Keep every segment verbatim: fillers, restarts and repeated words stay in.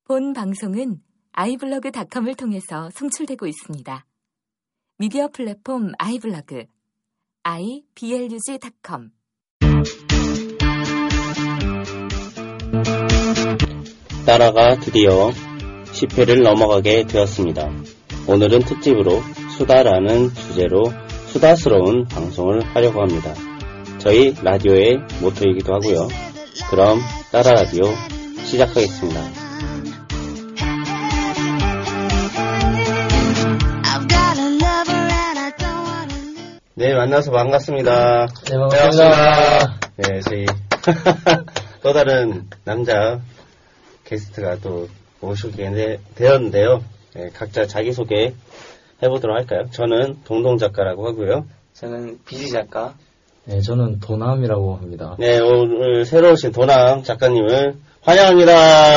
본 방송은 아이블로그닷컴을 통해서 송출되고 있습니다. 미디어 플랫폼 아이블로그 아이블로그 닷컴. 따라가 드디어 십 회를 넘어가게 되었습니다. 오늘은 특집으로 수다라는 주제로 수다스러운 방송을 하려고 합니다. 저희 라디오의 모토이기도 하고요. 그럼 따라 라디오 시작하겠습니다. 네, 만나서 반갑습니다. 네, 반갑습니다. 네, 저희 또 다른 남자 게스트가 또 오시게 되었는데요. 네, 각자 자기소개 해보도록 할까요? 저는 동동 작가라고 하고요. 저는 비지 작가. 네, 저는 도남이라고 합니다. 네, 오늘 새로 오신 도남 작가님을 환영합니다.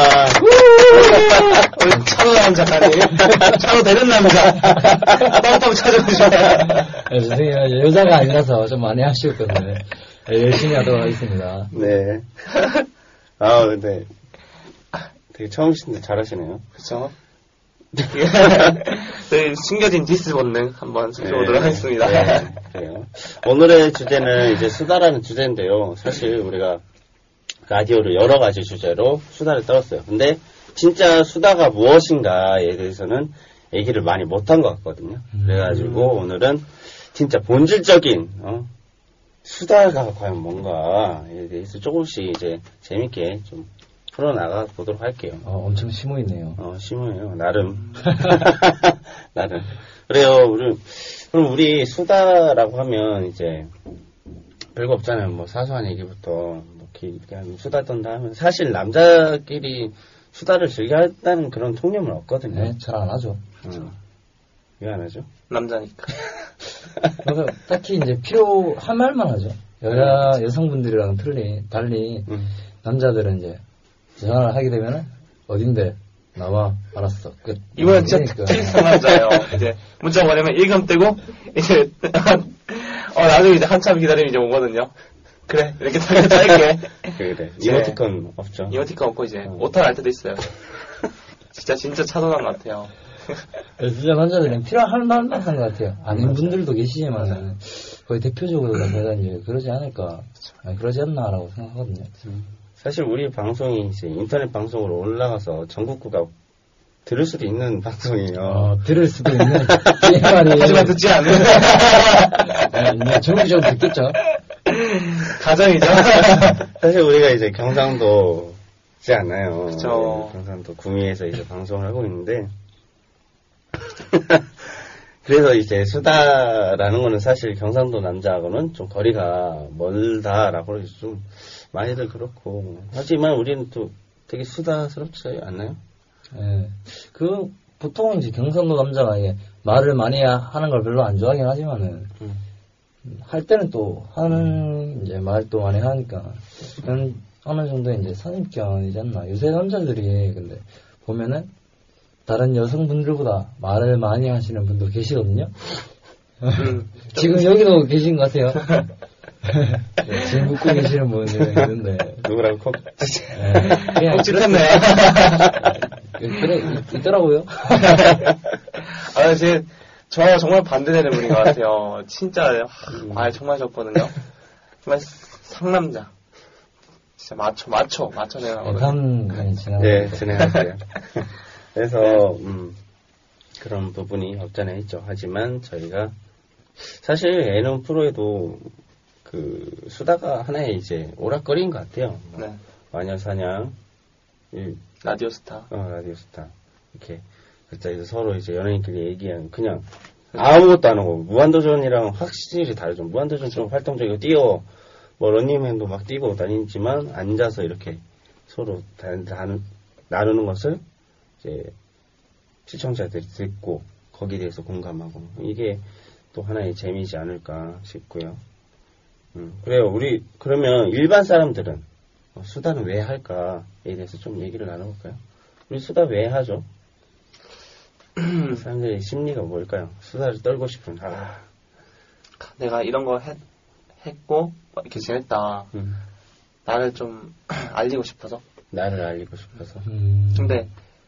우리 차도남 작가님. 차도 되는 남자. 따뜻하고 찾아오시면. 네, 죄송해요. 여자가 아니라서 좀 많이 아쉬웠거든요. 네, 열심히 하도록 하겠습니다. 네. 아, 근데 되게 처음이신데 잘하시네요. 그렇죠. 네, 숨겨진 디스 본능 한번 살펴보도록 네, 하겠습니다. 네, 그래요. 오늘의 주제는 이제 수다라는 주제인데요. 사실 우리가 라디오를 여러 가지 주제로 수다를 떨었어요. 근데 진짜 수다가 무엇인가에 대해서는 얘기를 많이 못한 것 같거든요. 그래가지고 오늘은 진짜 본질적인 어, 수다가 과연 뭔가에 대해서 조금씩 이제 재밌게 좀 풀어나가 보도록 할게요. 어, 엄청 심오있네요. 어, 심오해요. 나름. 나름. 그래요. 우리, 그럼 우리 수다라고 하면 이제 별거 없잖아요. 뭐 사소한 얘기부터 뭐 그냥 수다 떤다 하면 사실 남자끼리 수다를 즐겨한다는 그런 통념은 없거든요. 네, 잘 안 하죠. 음. 왜 안 하죠? 남자니까. 그래서 딱히 이제 필요한 말만 하죠. 여자, 여성분들이랑 틀리, 달리, 음. 남자들은 이제 전화를 하게 되면은, 어딘데? 나와. 알았어. 끝. 이번엔 진짜 특징상 남자예요. 이제 문자 보내면 일감 뜨고, 이제, 어, 나중에 이제 한참 기다리면 이제 오거든요. 그래, 이렇게 짧게 짧게. 그래. 이모티콘 없죠. 이모티콘 없고 이제, 어. 오타 날 때도 있어요. 진짜, 진짜 차도남 같아요. 진짜 남자들은 필요한 말만 하는 것 같아요. 아닌 분들도 계시지만, 거의 대표적으로 내가 이제 그러지 않을까, 아니, 그러지 않나라고 생각하거든요. 사실 우리 방송이 이제 인터넷 방송으로 올라가서 전국구가 들을 수도 있는 방송이에요. 어, 들을 수도 있는 이 말이. 하지만 듣지 않는. 네, 정기적으로 듣겠죠. 가정이죠. 사실 우리가 이제 경상도지 않나요? 그쵸. 네, 경상도 구미에서 이제 방송을 하고 있는데 그래서 이제 수다라는 거는 사실 경상도 남자하고는 좀 거리가 멀다라고 좀 많이들 그렇고 하지만 우리는 또 되게 수다스럽지 않나요? 예. 그 보통 이제 경상도 남자가 이게 말을 많이 하는 걸 별로 안 좋아하긴 하지만은 음. 할 때는 또 하는 이제 말도 많이 하니까 그런 어느 정도 이제 선입견이지 않나. 요새 남자들이 근데 보면은 다른 여성분들보다 말을 많이 하시는 분도 계시거든요. 음, 지금 여기도 계신 것 같아요. 네, 지금 묻고 계시는 분이 있는데 누구랑 콕 네, 꼭 찍혔네. 그래 있, 있더라고요. 아, 제, 저 정말 반대되는 분인 것 같아요. 진짜, 말 정말 좋거든요. 정말 상남자. 진짜 마초, 마초, 마초 내가. 다음 네, 지나. 네, 진행하세요. 그래서 음, 그런 부분이 없잖아 있죠. 하지만 저희가 사실 예능 프로에도 그 수다가 하나의 이제 오락거리인 것 같아요. 네. 마녀사냥, 이, 라디오 스타. 어, 라디오 스타. 이렇게. 그때 이제 서로 이제 연예인끼리 얘기하는, 그냥 아무것도 안 하고, 무한도전이랑 확실히 다르죠. 무한도전 좀 활동적이고, 뛰어, 뭐, 런닝맨도 막 뛰고 다니지만, 앉아서 이렇게 서로 다, 다, 나누는 것을, 이제, 시청자들이 듣고, 거기에 대해서 공감하고, 이게 또 하나의 재미지 않을까 싶고요. 음, 그래요. 우리, 그러면 일반 사람들은, 어, 수다는 왜 할까에 대해서 좀 얘기를 나눠볼까요? 우리 수다 왜 하죠? 사람들의 심리가 뭘까요? 수다를 떨고 싶은, 아. 내가 이런 거 했, 했고, 이렇게 지냈다. 음. 나를 좀 알리고 싶어서. 나를 알리고 싶어서. 음. 근데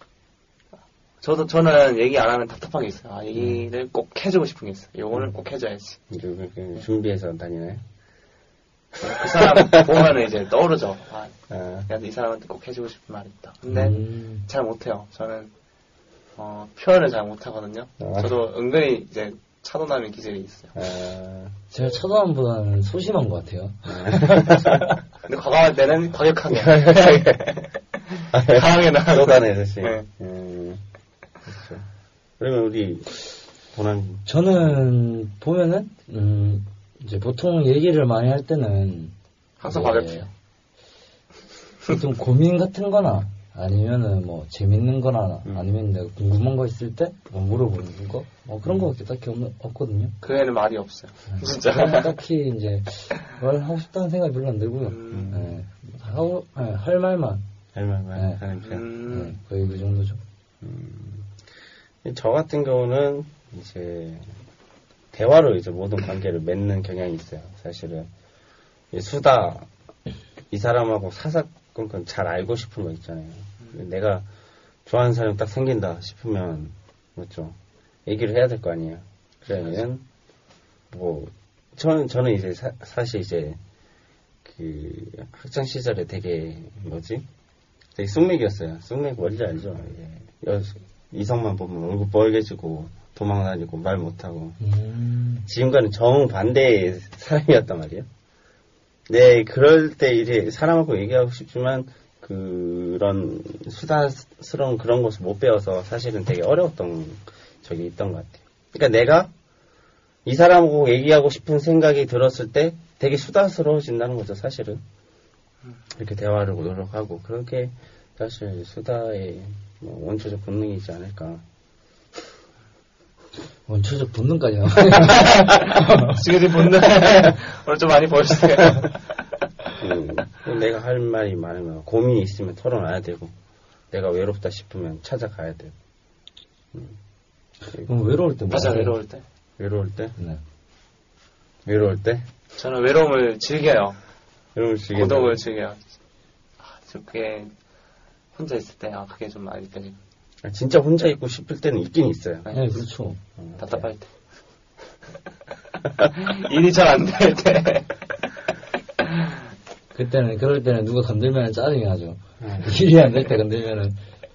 저도, 저는 얘기 안 하면 답답한 게 있어요. 아, 얘기를 꼭 해주고 싶은 게 있어요. 요거는 꼭 해줘야지. 이제 그렇게 준비해서 다니나요? 그 사람 보면은 이제 떠오르죠. 아, 아, 야, 이 사람한테 꼭 해주고 싶은 말이 있다. 근데 음. 잘 못해요. 저는, 어, 표현을 잘 못하거든요. 아. 저도 은근히 이제 차도남의 기질이 있어요. 아, 제가 차도남보다는 소심한 것 같아요. 근데 과감할 때는 과격하게. 강하게 나가고. 쏟아내듯이. 네. 음, 그렇죠. 그러면 우리 도난 저는 보면은 음 이제 보통 얘기를 많이 할 때는 항상 이제 과격해요. 좀 고민 같은 거나 아니면은 뭐 재밌는 거나 음. 아니면 내가 궁금한 거 있을 때 뭐 물어보는 거 뭐 그런 거밖에 딱히 없, 없거든요. 그 애는 말이 없어요. 진짜. 그냥 딱히 이제 뭘 하고 싶다는 생각이 별로 안 들고요. 음. 네, 하고 네, 할 말만 할 말만 네. 하는 편. 음. 네, 거의 그 정도죠. 음, 저 같은 경우는 이제 대화로 이제 모든 관계를 맺는 경향이 있어요. 사실은 이 수다 이 사람하고 사사건건 잘 알고 싶은 거 있잖아요. 내가 좋아하는 사람이 딱 생긴다 싶으면 뭐죠? 얘기를 해야 될 거 아니에요. 그러면 뭐 저는 저는 이제 사, 사실 이제 그 학창 시절에 되게 뭐지? 되게 쑥맥이었어요. 쑥맥 뭔지 알죠? 이게 여, 이성만 보면 얼굴 빨개지고 도망다니고 말 못하고 음. 지금과는 정반대의 사람이었단 말이에요. 네, 그럴 때 이제 사람하고 얘기하고 싶지만 그런 수다스러운 그런 것을 못 배워서 사실은 되게 어려웠던 적이 있던 것 같아요. 그러니까 내가 이 사람하고 얘기하고 싶은 생각이 들었을 때 되게 수다스러워진다는 거죠, 사실은. 이렇게 대화를 노력하고 그렇게 사실 수다의 뭐 원초적 본능이지 않을까. 원초적 본능까지 나와요. 지금 본능 오늘 좀 많이 보여주세요. 음, 내가 할 말이 많으면 고민이 있으면 털어놔야 되고 내가 외롭다 싶으면 찾아가야 되고. 음. 그럼 외로울 때 뭐? 맞아, 하세요? 외로울 때. 외로울 때? 네. 외로울 때? 저는 외로움을 즐겨요. 외로울 즐겨. 고독을 즐겨요. 아, 저 그게 혼자 있을 때, 아, 그게 좀 많이 느껴지고. 아, 진짜 혼자 있고 싶을 때는 있긴 있어요. 네, 그렇죠. 어, 답답할 때. 일이 잘 안 될 때. 그때는, 그럴 때는 누가 건들면 짜증이 나죠. 음. 일이 안 될 때 건들면은.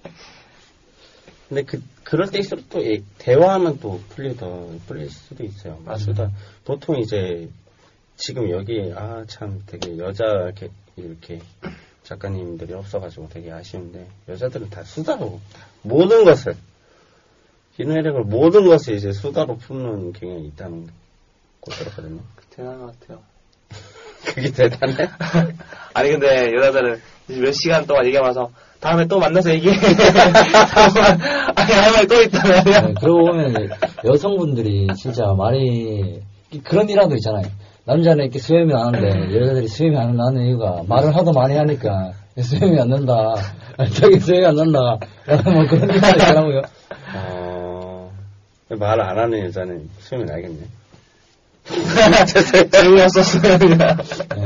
근데 그, 그럴 때일수록 또 예, 대화하면 또 풀리더, 풀릴 수도 있어요. 맞습니다. 보통 이제 지금 여기, 아, 참 되게 여자 이렇게, 이렇게 작가님들이 없어가지고 되게 아쉬운데 여자들은 다 수다로 모든 것을 기능력을 모든 것을 이제 수다로 푸는 경향이 있다는 거 들었거든요. 대단한 것 같아요. 그게 대단해? 아니 근데 여자들은 이제 몇 시간 동안 얘기하면서 다음에 또 만나서 얘기해. 아니 할 말이 또 있다면. 네, 그러고 보면 이제 여성분들이 진짜 말이 그런 일화도 있잖아요. 남자는 이렇게 수염이 나는데 여자들이 수염이 안 나는 이유가 말을 하도 많이 하니까 수염이 안 난다. 저기 수염이 안 난다. 뭐 그런 일화도 있더라고요. 어, 말 안 하는 여자는 수염이 나겠네. 재미없었어요 그냥.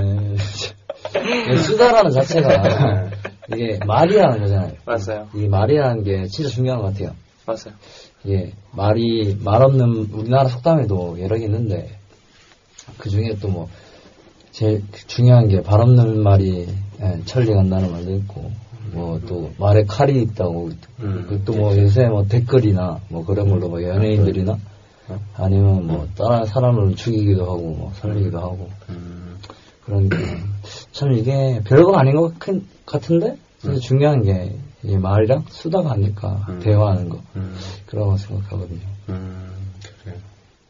네, 수다라는 자체가 이게 말이라는 거잖아요. 맞아요. 이 말이라는 게 진짜 중요한 것 같아요. 맞아요. 예, 말이 말 없는 우리나라 속담에도 여러 개 있는데 그 중에 또 뭐 제일 중요한 게 발 없는 말이 예, 천리 간다는 말도 있고 뭐 또 말에 칼이 있다고 음, 그것도 뭐 요새 뭐 댓글이나 뭐 그런 걸로 뭐 연예인들이나 아니면 뭐 다른 사람을 죽이기도 하고 뭐 살리기도 하고 음, 그러니까 참 이게 별거 아닌 것 같- 같은데 진짜 중요한 게 이 말이랑 수다가 아닐까 음. 대화하는 거 음, 그런 거 생각하거든요. 음, 그래요.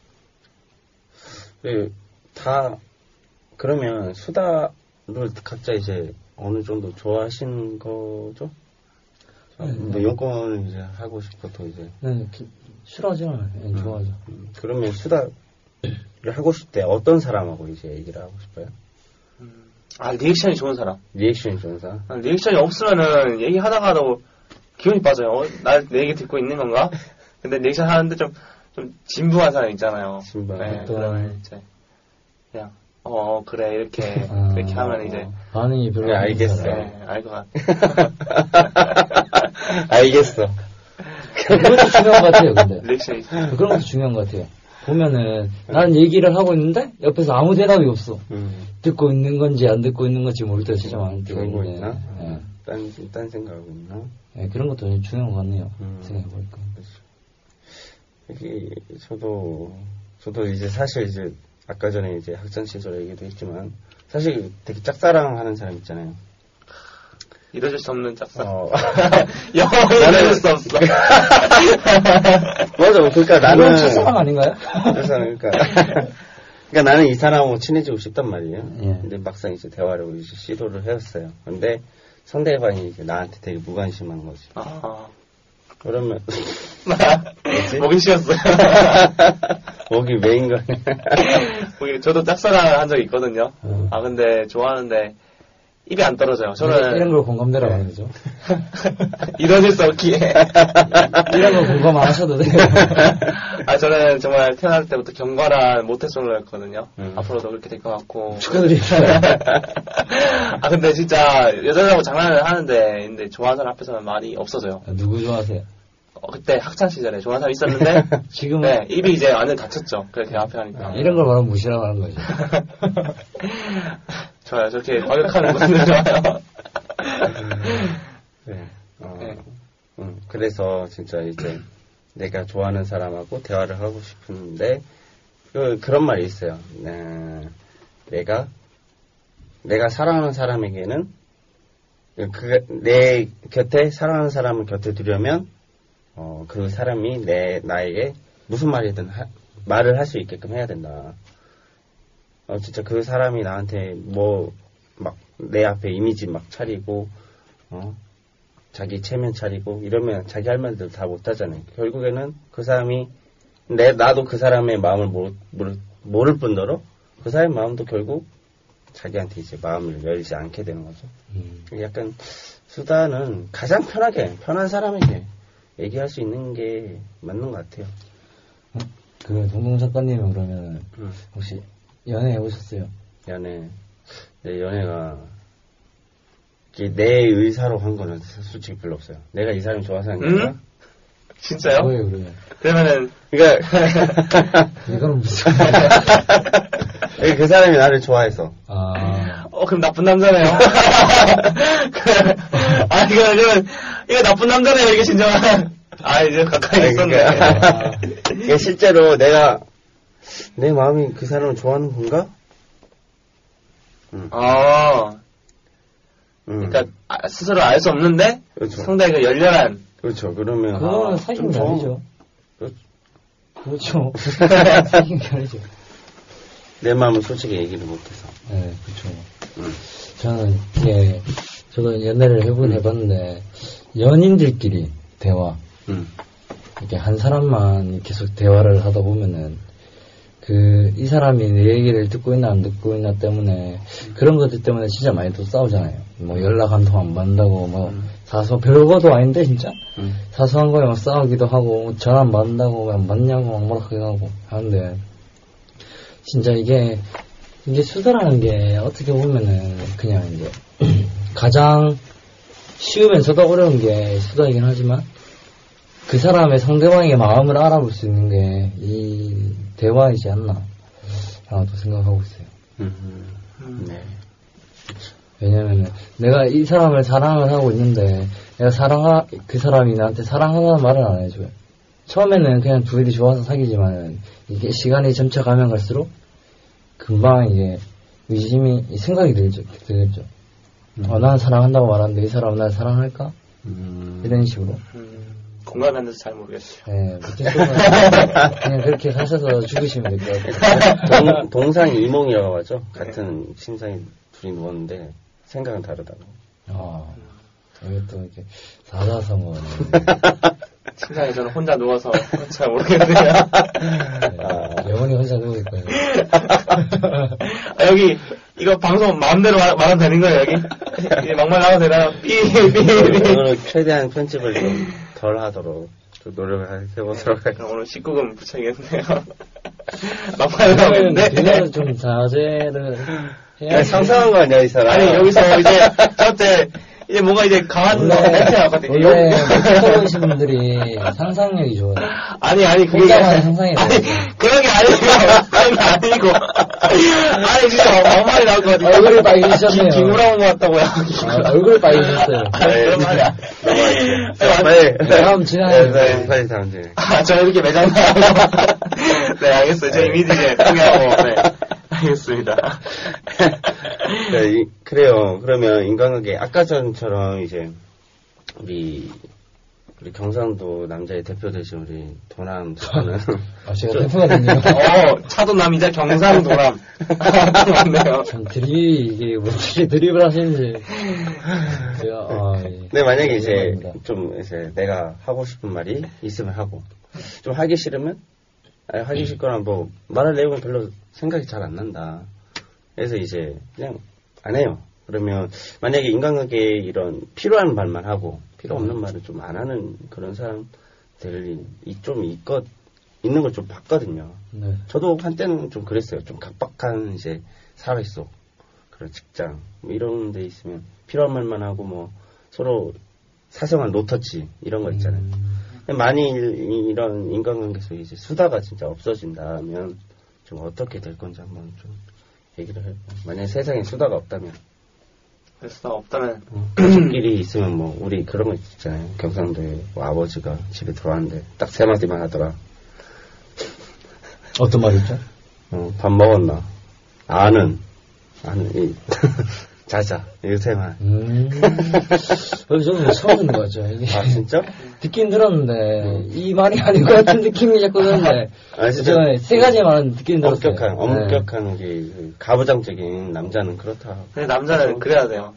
그, 다, 그러면 수다를 각자 이제 어느 정도 좋아하시는 거죠? 네, 뭐 네. 용건을 이제 하고 싶어도 이제. 네, 기- 싫어하지 않아요. 네, 좋아하죠. 음, 그러면 수다를 하고 싶을 때 어떤 사람하고 이제 얘기를 하고 싶어요? 아 리액션이 좋은 사람. 리액션이 좋은 사람? 아, 리액션이 없으면은 얘기하다가도 기분이 빠져요. 어, 날 내 얘기 듣고 있는 건가? 근데 리액션 하는데 좀, 좀 진부한 사람 있잖아요. 진부한. 네, 어떤- 그러면 이제 그냥 어 그래 이렇게 아, 그렇게 하면 이제 반응이 별로 네, 안 좋은 알겠어요. 사람. 네, 알 것 같아. 알겠어. 그것도 중요한 것 같아요, 근데. 리액션이. 그런 것도 중요한 것 같아요. 보면은, 나는 얘기를 하고 있는데, 옆에서 아무 대답이 없어. 음. 듣고 있는 건지 안 듣고 있는 건지 모를 때가 진짜 많을 때가 그런 거 있는데. 있나? 예. 딴, 딴 생각하고 있나? 예, 그런 것도 되게 중요한 것 같네요. 음. 생각해보니까. 이게, 저도, 저도 이제 사실 이제, 아까 전에 이제 학창 시절 얘기도 했지만, 사실 되게 짝사랑하는 사람 있잖아요. 이뤄질 수 없는 짝사. 어. 영원히 이뤄질 수 없어. 맞아, 그러니까 나는. 그건 첫사랑 아닌가요? 첫사랑, 그러니까. 그러니까 나는 이 사람하고 친해지고 싶단 말이에요. 예. 근데 막상 이제 대화를 이제 시도를 해봤어요. 근데 상대방이 이제 나한테 되게 무관심한 거지. 아. 그러면. 목이 쉬었어요. 목이 메인 거네. 목이, 저도 짝사랑 한 적이 있거든요. 음. 아, 근데 좋아하는데, 입이 안 떨어져요. 저는. 이런 걸 공감대라고 하는 거죠. 이뤄질 수 없기에. 이런 걸 공감 안 하셔도 돼요. 아, 저는 정말 태어날 때부터 경건한 모태솔로였거든요. 음. 앞으로도 그렇게 될 것 같고. 축하드립니다. 아, 근데 진짜 여자들하고 장난을 하는데, 근데 좋아하는 사람 앞에서는 말이 없어져요. 누구 좋아하세요? 어, 그때 학창시절에 좋아하는 사람 있었는데, 지금 네, 입이 이제 완전 닫혔죠. 그래, 대 앞에 하니까. 아, 이런 걸 말하면 무시라고 하는 거죠. 좋아요. 저렇게 과격하는 분들 좋아요. 네. 어, 네. 음, 그래서 진짜 이제 내가 좋아하는 사람하고 대화를 하고 싶은데, 그, 그런 말이 있어요. 네, 내가, 내가 사랑하는 사람에게는, 그, 내 곁에, 사랑하는 사람을 곁에 두려면, 어, 그 사람이 내, 나에게 무슨 말이든 하, 말을 할 수 있게끔 해야 된다. 어, 진짜 그 사람이 나한테 뭐, 막, 내 앞에 이미지 막 차리고, 어, 자기 체면 차리고, 이러면 자기 할 말들 다 못하잖아요. 결국에는 그 사람이, 내, 나도 그 사람의 마음을 모르, 모르, 모를 뿐더러, 그 사람의 마음도 결국 자기한테 이제 마음을 열지 않게 되는 거죠. 음. 약간, 수다는 가장 편하게, 편한 사람에게 얘기할 수 있는 게 맞는 것 같아요. 어? 그, 동동 작가님은 그러면, 음. 혹시, 연애 해보셨어요? 연애, 내 연애가, 내 의사로 한 거는 솔직히 별로 없어요. 내가 이 사람이 좋아서 한 게 아니라. 음? 진짜요? 뭐예요, 그러면? 그러면은, 그러니까, 이거는 무슨. 그 사람이 나를 좋아해서. 아. 어, 그럼 나쁜 남자네요. 아, 이거, 이거, 이거 나쁜 남자네요, 이게 진정한. 아, 이제 가까이 아니, 있었네. 그러니까, 이게 실제로 내가, 내 마음이 그 사람을 좋아하는 건가? 응. 아, 응. 그러니까 아, 스스로 알 수 없는데 그렇죠. 상당히 그 열렬한. 그렇죠. 그러면. 그거는 아, 사귀는 게 좀 아니죠. 그렇죠. 그렇죠. 사귀는 게 아니죠. 내 마음을 솔직히 얘기를 못해서. 네, 그렇죠. 응. 저는 이게 저도 연애를 해보긴 해봤는데 연인들끼리 대화 응. 이렇게 한 사람만 계속 대화를 하다 보면은 그 이 사람이 내 얘기를 듣고 있나 안 듣고 있나 때문에 그런 것들 때문에 진짜 많이 또 싸우잖아요. 뭐 연락 한 통 안 받는다고 뭐 음. 사소 별거도 아닌데 진짜 응. 사소한 거에 막 싸우기도 하고 뭐 전화 안 받는다고 안 받냐고 막 뭐라 하고 하는데 진짜 이게 이게 수다라는 게 어떻게 보면은 그냥 이제 가장 쉬우면서도 어려운 게 수다이긴 하지만 그 사람의 상대방의 마음을 알아볼 수 있는 게 이 대화이지 않나 라고 생각하고 있어요. 음. 네. 왜냐면은 내가 이 사람을 사랑을 하고 있는데 내가 사랑하 그 사람이 나한테 사랑하다는 말을 안 해줘요. 처음에는 그냥 둘이 좋아서 사귀지만은 이게 시간이 점차 가면 갈수록 금방 이게 의심이 생각이 들죠. 들겠죠. 음. 어, 난 사랑한다고 말하는데 이 사람은 날 사랑할까? 음. 이런 식으로. 음, 공감이 안 돼서 잘 모르겠어요. 네, 무튼 그냥 그렇게 사셔서 죽으시면 될 것 같아요. 동, 동상이 이몽이라고 하죠. 같은 심상이 둘이 누웠는데 생각은 다르다고. 아, 이게 또 이렇게 사자성어는 심상에 저는 혼자 누워서 잘 모르겠네요. 네, 영원히 혼자 누워 있고요. 아, 여기 이거 방송 마음대로 말, 말하면 되는 거예요 여기? 이제 막말 나가도 되나요? 삐삐삐. 오늘 최대한 편집을 좀 덜 하도록 좀 노력을 해보도록 할게요. 오늘 십구 금 붙여야겠네요. 막말 나오는데. 그냥 좀 자제를 해야 상상한 거 아니야, 이 사람? 아니 여기서 이제 저한테 이제 뭔가 이제 강한 원래, 멘트 나왔거든요. 원래 모태솔로이신 분들이 상상력이 좋아요. 아니, 아니, 그게. 혼자만의 상상이 아니, 좋아요. 그런 게 아니고, 그런 게 아니고. 아니, 진짜 막말이 나올 것 같아요. 얼굴이 빨개지셨네요. 김우라 온것 같다고요. 아, 얼굴이 빨개졌어요. 아니, 그런 말이 안 빨리. 다음 진행하세요. 네, 빨리 다음 진행. 아, 저 이렇게 매장나고. 네, 알겠어요. 저 이미지 이제 포기하고, 네. 알겠습니다. 네, 이, 그래요. 그러면 인간관계, 아까 전처럼 이제, 우리, 우리 경상도 남자의 대표 되신 우리 도남 작가는. 아, 제가 대표가 됐네요. 어, 차도남이자 경상도남. 맞네요. 참 드립이, 이게 뭐 어떻게 드립을 하시는지. 제가, 아, 예. 근데 만약에 이제, 감사합니다. 좀, 이제 내가 하고 싶은 말이 있으면 하고, 좀 하기 싫으면, 아니, 하기 싫거나 뭐, 말할 내용은 별로 생각이 잘 안 난다. 그래서 이제, 그냥, 안 해요. 그러면, 만약에 인간관계에 이런 필요한 말만 하고, 필요 없는 말을 좀 안 하는 그런 사람들이 좀 있것, 있는 걸 좀 봤거든요. 네. 저도 한때는 좀 그랬어요. 좀 각박한 이제 사회 속, 그런 직장, 뭐 이런 데 있으면 필요한 말만 하고 뭐, 서로 사생활 노터치, 이런 거 있잖아요. 음, 많이 이- 이런 인간관계에서 이제 수다가 진짜 없어진다면 좀 어떻게 될 건지 한번 좀 얘기를 해요. 만약에 세상에 수다가 없다면 그래서 없다면, 가족끼리 있으면 뭐 우리 그런 거 있잖아요. 경상도에 뭐 아버지가 집에 들어왔는데 딱 세 마디만 하더라. 어떤 말이죠? 어, 밥 먹었나? 아는 아는 이 자자 요새만. 음. 그래서 저는 처음 듣는 거 같죠. 이게. 아 진짜? 듣긴 들었는데, 이 말이 아닌 것 같은 느낌이 자꾸 드는데, 아 진짜 저는 세 가지 말은 듣긴 들었어요. 엄격한 네. 엄격한 우리 그 가부장적인 남자는 그렇다. 근데 남자는 그래야 돼요.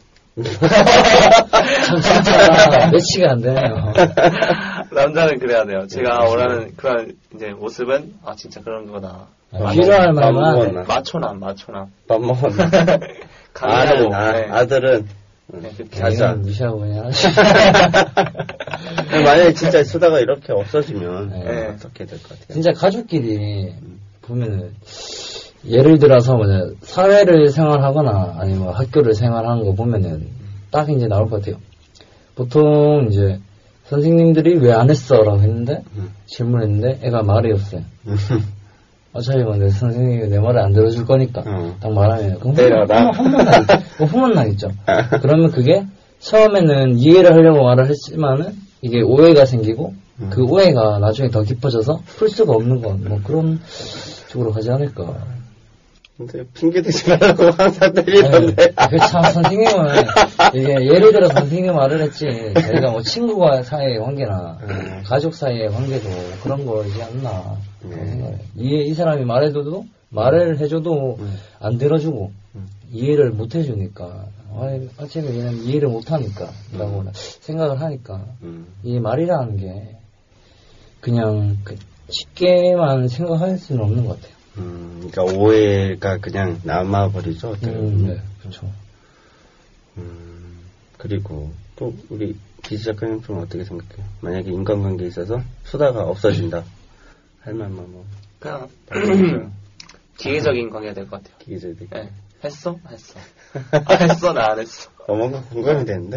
참, 진짜, 매치가 안 되네요. 남자는 그래야 돼요. 제가 네, 원하는 그런 이제 모습은, 아, 진짜 그런 거다. 아, 필요할 밥 말만. 먹었나? 마초남, 마초남. 밥 먹었나? 강하고, 아는 아, 네. 아들은 네, 그렇게. 자자. 얘는 무시하고 그냥. 만약에 진짜 수다가 이렇게 없어지면 네. 어떻게 될 것 같아요? 진짜 가족끼리 보면은, 예를 들어서 뭐냐, 사회를 생활하거나 아니면 학교를 생활하는 거 보면은 딱 이제 나올 것 같아요. 보통 이제 선생님들이 왜 안 했어? 라고 했는데, 음. 질문했는데 애가 말이 없어요. 어차피 뭐 내 선생님이 내 말을 안 들어줄 거니까 어. 딱 말하면 그럼 때려라. 혼만 나겠죠. 뭐 혼만 나겠죠. 그러면 그게 처음에는 이해를 하려고 말을 했지만은 이게 오해가 생기고 음. 그 오해가 나중에 더 깊어져서 풀 수가 없는 건 뭐 그런 쪽으로 가지 않을까. 근데 핑계 대지 말라고 항상 때리던데. 그참 선생님은 이게 예를 들어 선생님 말을 했지 저희가 뭐 친구와 사이의 관계나 음. 가족 사이의 관계도 그런 거이지 않나 그런 네. 생각해요. 이해 이 사람이 말해줘도 말을 해줘도 음. 안 들어주고 음. 이해를 못 해주니까 아, 어차피 얘는 이해를 못 하니까 라고 생각을 하니까 음. 이 말이라는 게 그냥 그 쉽게만 생각할 수는 없는 것 같아요. 음, 그러니까 오해가 그냥 남아버리죠. 어떻게 음, 보면. 네, 그렇죠. 음, 그리고 또 우리 기지 작가님 좀 어떻게 생각해요? 만약에 인간관계에 있어서 수다가 없어진다. 할 말만 뭐 그냥, 발견해줘요. 기계적인 관계가 될 것 같아요. 기계적인. 네. 했어? 했어. 아, 했어? 나 안 했어. 어, 뭔가 공감이 되는데?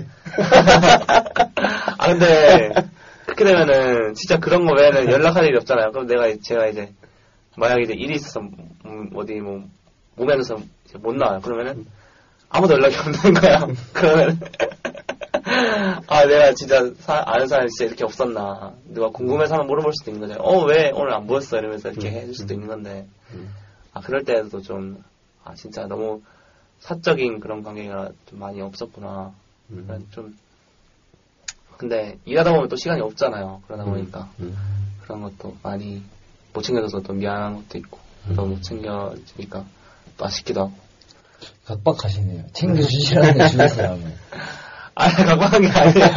아, 근데, 그렇게 되면은, 진짜 그런 거 외에는 연락할 일이 없잖아요. 그럼 내가, 제가 이제, 만약에 이제 일이 있어서, 음, 어디 뭐, 몸에서 못 나와요. 그러면은, 아무도 연락이 없는 거야. 그러면, 아, 내가 진짜, 사, 아는 사람이 진짜 이렇게 없었나. 누가 궁금해서 한번 물어볼 수도 있는 거잖아요. 어, 왜 오늘 안 보였어? 이러면서 이렇게 해줄 수도 있는 건데, 음. 아, 그럴 때도 좀, 아, 진짜 너무 사적인 그런 관계가 좀 많이 없었구나. 음. 좀, 근데 일하다 보면 또 시간이 없잖아요. 그러다 보니까. 음. 그런 것도 많이 못 챙겨줘서 또 미안한 것도 있고, 또 못 챙겨주니까 또 아쉽기도 하고. 각박하시네요. 챙겨주시라는 주위 사람을. 아, 각박한 게 아니에요.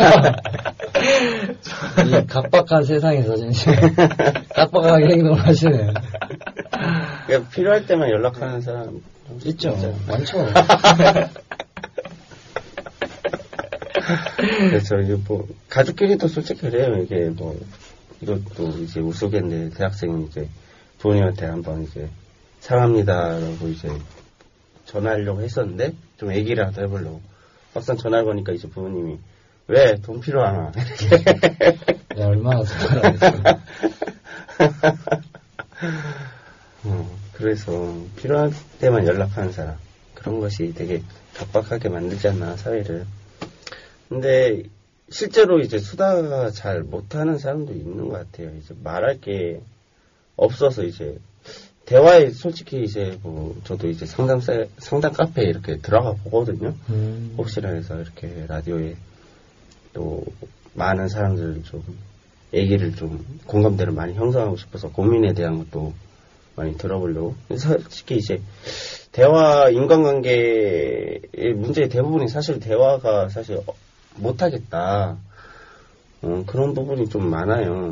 이 각박한 세상에서 진짜 각박하게 행동을 하시네요. 그러니까 필요할 때만 연락하는 사람 있죠. 진짜. 많죠. 그래서 이게 뭐 가족끼리도 솔직히 그래요. 이게 뭐 이것도 이제 우스갯인데 대학생은 이제 부모님한테 한번 이제 사랑합니다라고 이제 전화하려고 했었는데 좀 얘기를 하다 해보려고 막상 전화를 거니까 이제 부모님이 왜 돈 필요하나 야, 얼마나 속상하겠어. 어, 그래서 필요할 때만 연락하는 사람 그런 것이 되게 각박하게 만들지 않나 사회를. 근데 실제로 이제 수다가 잘 못하는 사람도 있는 것 같아요. 이제 말할 게 없어서 이제 대화에 솔직히 이제 뭐 저도 이제 상담 상담 카페에 이렇게 들어가 보거든요. 음. 혹시나 해서 이렇게 라디오에 또 많은 사람들 좀 얘기를 좀 공감대를 많이 형성하고 싶어서 고민에 대한 것도 많이 들어보려고. 솔직히 이제 대화 인간관계의 문제의 대부분이 사실 대화가 사실 못하겠다. 어, 그런 부분이 좀 많아요.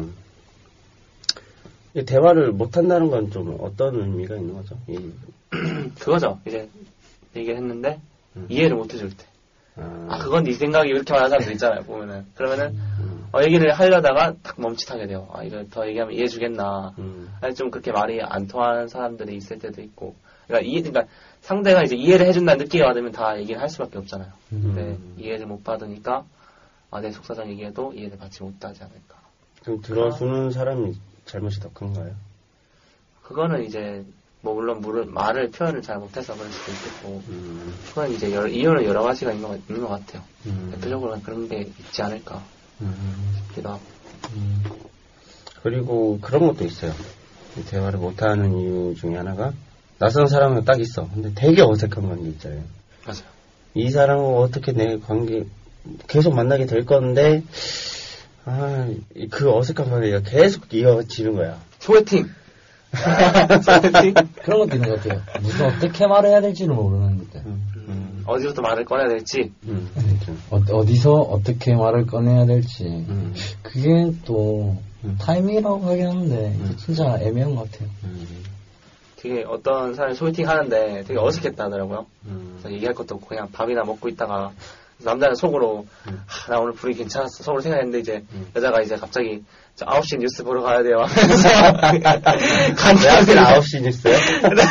이 대화를 못한다는 건 좀 어떤 의미가 있는 거죠? 이, 그거죠. 이제 얘기를 했는데 음. 이해를 못 해줄 때. 아, 아, 그건 네 생각이 이렇게 말하는 사람들 있잖아요. 보면은 그러면은 어, 얘기를 하려다가 딱 멈칫하게 돼요. 아, 이거 더 얘기하면 이해해 주겠나. 음, 아니 좀 그렇게 말이 안 통하는 사람들이 있을 때도 있고. 그러니까 이해, 그러니까 상대가 이제 이해를 해준다는 느낌이 받으면 다 얘기를 할 수밖에 없잖아요. 근데 음. 이해를 못 받으니까 아, 내 속사정 얘기해도 이해를 받지 못하지 않을까. 그럼 들어주는 사람이 잘못이 더 큰가요? 그거는 이제 뭐 물론 물을, 말을 표현을 잘 못해서 그럴 수도 있겠고. 음, 그건 이제 여러, 이유는 여러 가지가 있는 것, 있는 것 같아요. 음, 대표적으로는 그런 게 있지 않을까 음. 싶기도 하고. 음. 그리고 그런 것도 있어요. 이 대화를 못하는 이유 중에 하나가 낯선 사람은 딱 있어. 근데 되게 어색한 관계 있잖아요. 맞아요. 이 사람과 어떻게 내 관계 계속 만나게 될 건데 아, 그 어색한 관계가 계속 이어지는 거야. 소개팅! 소개팅? 그런 것도 있는 것 같아요. 무슨 어떻게 말해야 될지를 모르는 것들. 음, 음, 어디부터 말을 꺼내야 될지. 음, 그렇죠. 어, 어디서 어떻게 말을 꺼내야 될지. 음, 그게 또 음. 타이밍이라고 하긴 하는데 음. 진짜 애매한 것 같아요. 음, 되게 어떤 사람이 소개팅 하는데 되게 어색했다 하더라고요. 음, 그래서 얘기할 것도 없고 그냥 밥이나 먹고 있다가 남자는 속으로 음. 하, 나 오늘 분위기 괜찮았어. 속으로 생각했는데 이제 음. 여자가 이제 갑자기 저 아홉 시 뉴스 보러 가야 돼요. 하면서 왜 하필 아홉 시 뉴스요?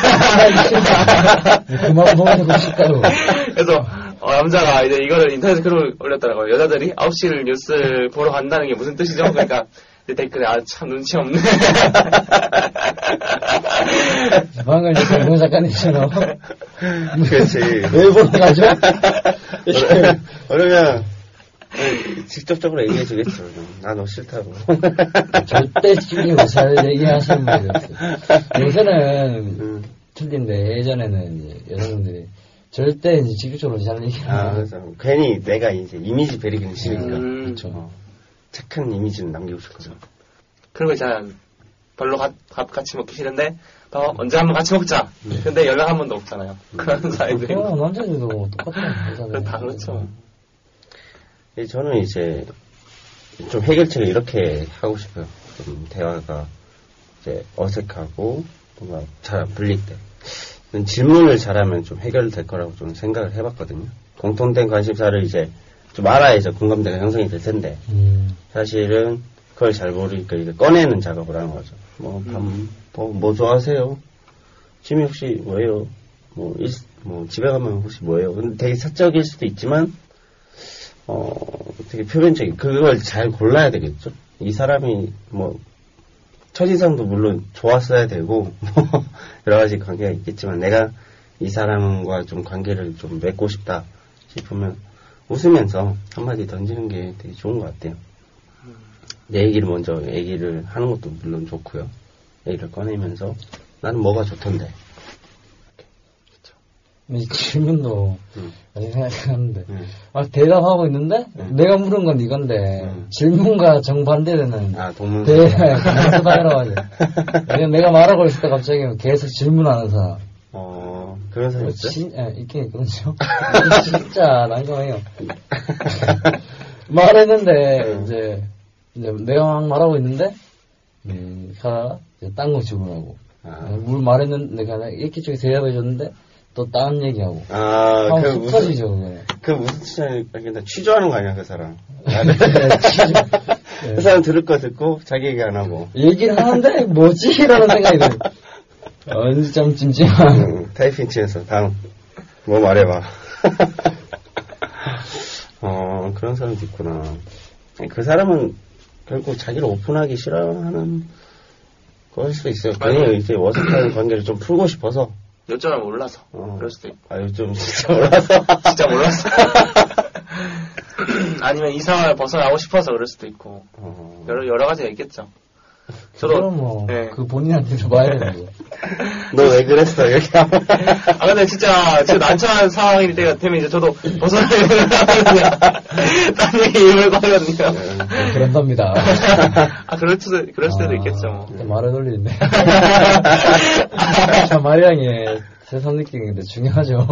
그만 보고 싶다고. 그래서 어, 남자가 이제 이거를 인터넷에 글을 올렸더라고요. 여자들이 아홉 시를 뉴스를 보러 간다는 게 무슨 뜻이죠? 그러니까 이제 댓글에 아 참 눈치 없네. 방금 이제 공 작가님처럼 그렇지. 왜 보러 가죠? 그러면 직접적으로 얘기해 주겠죠. 나 너 싫다고. 절대 지금 잘 얘기하시는 분이 없어요. 요새는 음. 틀린데 예전에는 이제 여성분들이 절대 이제 직접적으로 잘 얘기 안 아, 하고 그래서 괜히 내가 이제 이미지 베리기는 싫으니까. 음. 그렇죠. 어, 착한 이미지는 남기고 싶거든. 그리고 있잖아요. 별로 가, 밥 같이 먹기 싫은데 밥 언제 한번 같이 먹자. 근데 연락 한 번도 없잖아요. 그런 사이들이. 그냥 남자들도 똑같아요. 다 그렇죠. 예, 저는 이제 좀 해결책을 이렇게 하고 싶어요. 좀 대화가 이제 어색하고 뭔가 잘 안 풀릴 때 질문을 잘하면 좀 해결될 거라고 좀 생각을 해봤거든요. 공통된 관심사를 이제 좀 알아야 이제 공감대가 형성이 될 텐데 음. 사실은 그걸 잘 모르니까 이제 꺼내는 작업을 하는 거죠. 뭐, 밥, 뭐, 뭐 좋아하세요? 취미 혹시 뭐예요? 뭐, 일, 뭐 집에 가면 혹시 뭐예요? 근데 되게 사적일 수도 있지만 어, 되게 표면적인, 그걸 잘 골라야 되겠죠? 이 사람이, 뭐, 첫인상도 물론 좋았어야 되고, 뭐, 여러 가지 관계가 있겠지만, 내가 이 사람과 좀 관계를 좀 맺고 싶다 싶으면, 웃으면서 한마디 던지는 게 되게 좋은 것 같아요. 내 얘기를 먼저 얘기를 하는 것도 물론 좋고요. 얘기를 꺼내면서, 나는 뭐가 좋던데. 질문도 음. 많이 생각하는데 음. 아, 대답하고 있는데 음. 내가 물은 건 이건데 음. 질문과 정반대되는 아, 동문. 동문서답이라고 하죠. 왜냐면 내가 말하고 있을 때 갑자기 계속 질문하는 사람. 어, 그런 사람 있어요? 진, 예, 있긴 있거든요. 진짜 난감해요. 말했는데 음. 이제 이제 내가 막 말하고 있는데 음, 하다가 딴 거 질문하고 아. 물 말했는데 내가 이렇게 쪽에 대답해줬는데 또 다른 얘기하고. 아, 아, 그 속 무슨, 터지죠, 그거. 그 무슨 취재, 취조하는 거 아니야, 그 사람. 네. 그 사람 들을 거 듣고 자기 얘기 안 하고. 얘기를 하는데 뭐지? 라는 생각이 들어요. 언제 좀 찜찜한. 응, 타이핑 치면서 다음 뭐 말해봐. 그런 사람도 있구나. 아니, 그 사람은 결국 자기를 오픈하기 싫어하는 거일 수도 있어요. 괜히 이제 어색한 관계를 좀 풀고 싶어서. 여자는 몰라서. 어. 그럴 수도 있고. 아유, 좀 진짜 몰라서. 진짜 몰랐어. 아니면 이 상황을 벗어나고 싶어서 그럴 수도 있고. 어. 여러, 여러 가지가 있겠죠. 저도. 그럼 뭐, 네. 그 본인한테 줘봐야 되는 거. 너 왜 그랬어? 이렇게 하면. 아, 근데 진짜, 진짜 난처한 상황일 때가 되면 이제 저도 벗어나야 되거든요. 딴 얘기 입을 거거든요. 네, 그런답니다. 아, 그럴 수도, 그럴 수도 아, 있겠죠. 뭐. 말을 돌리네. 참, 말이랑의 세상 느낌이 근데 중요하죠.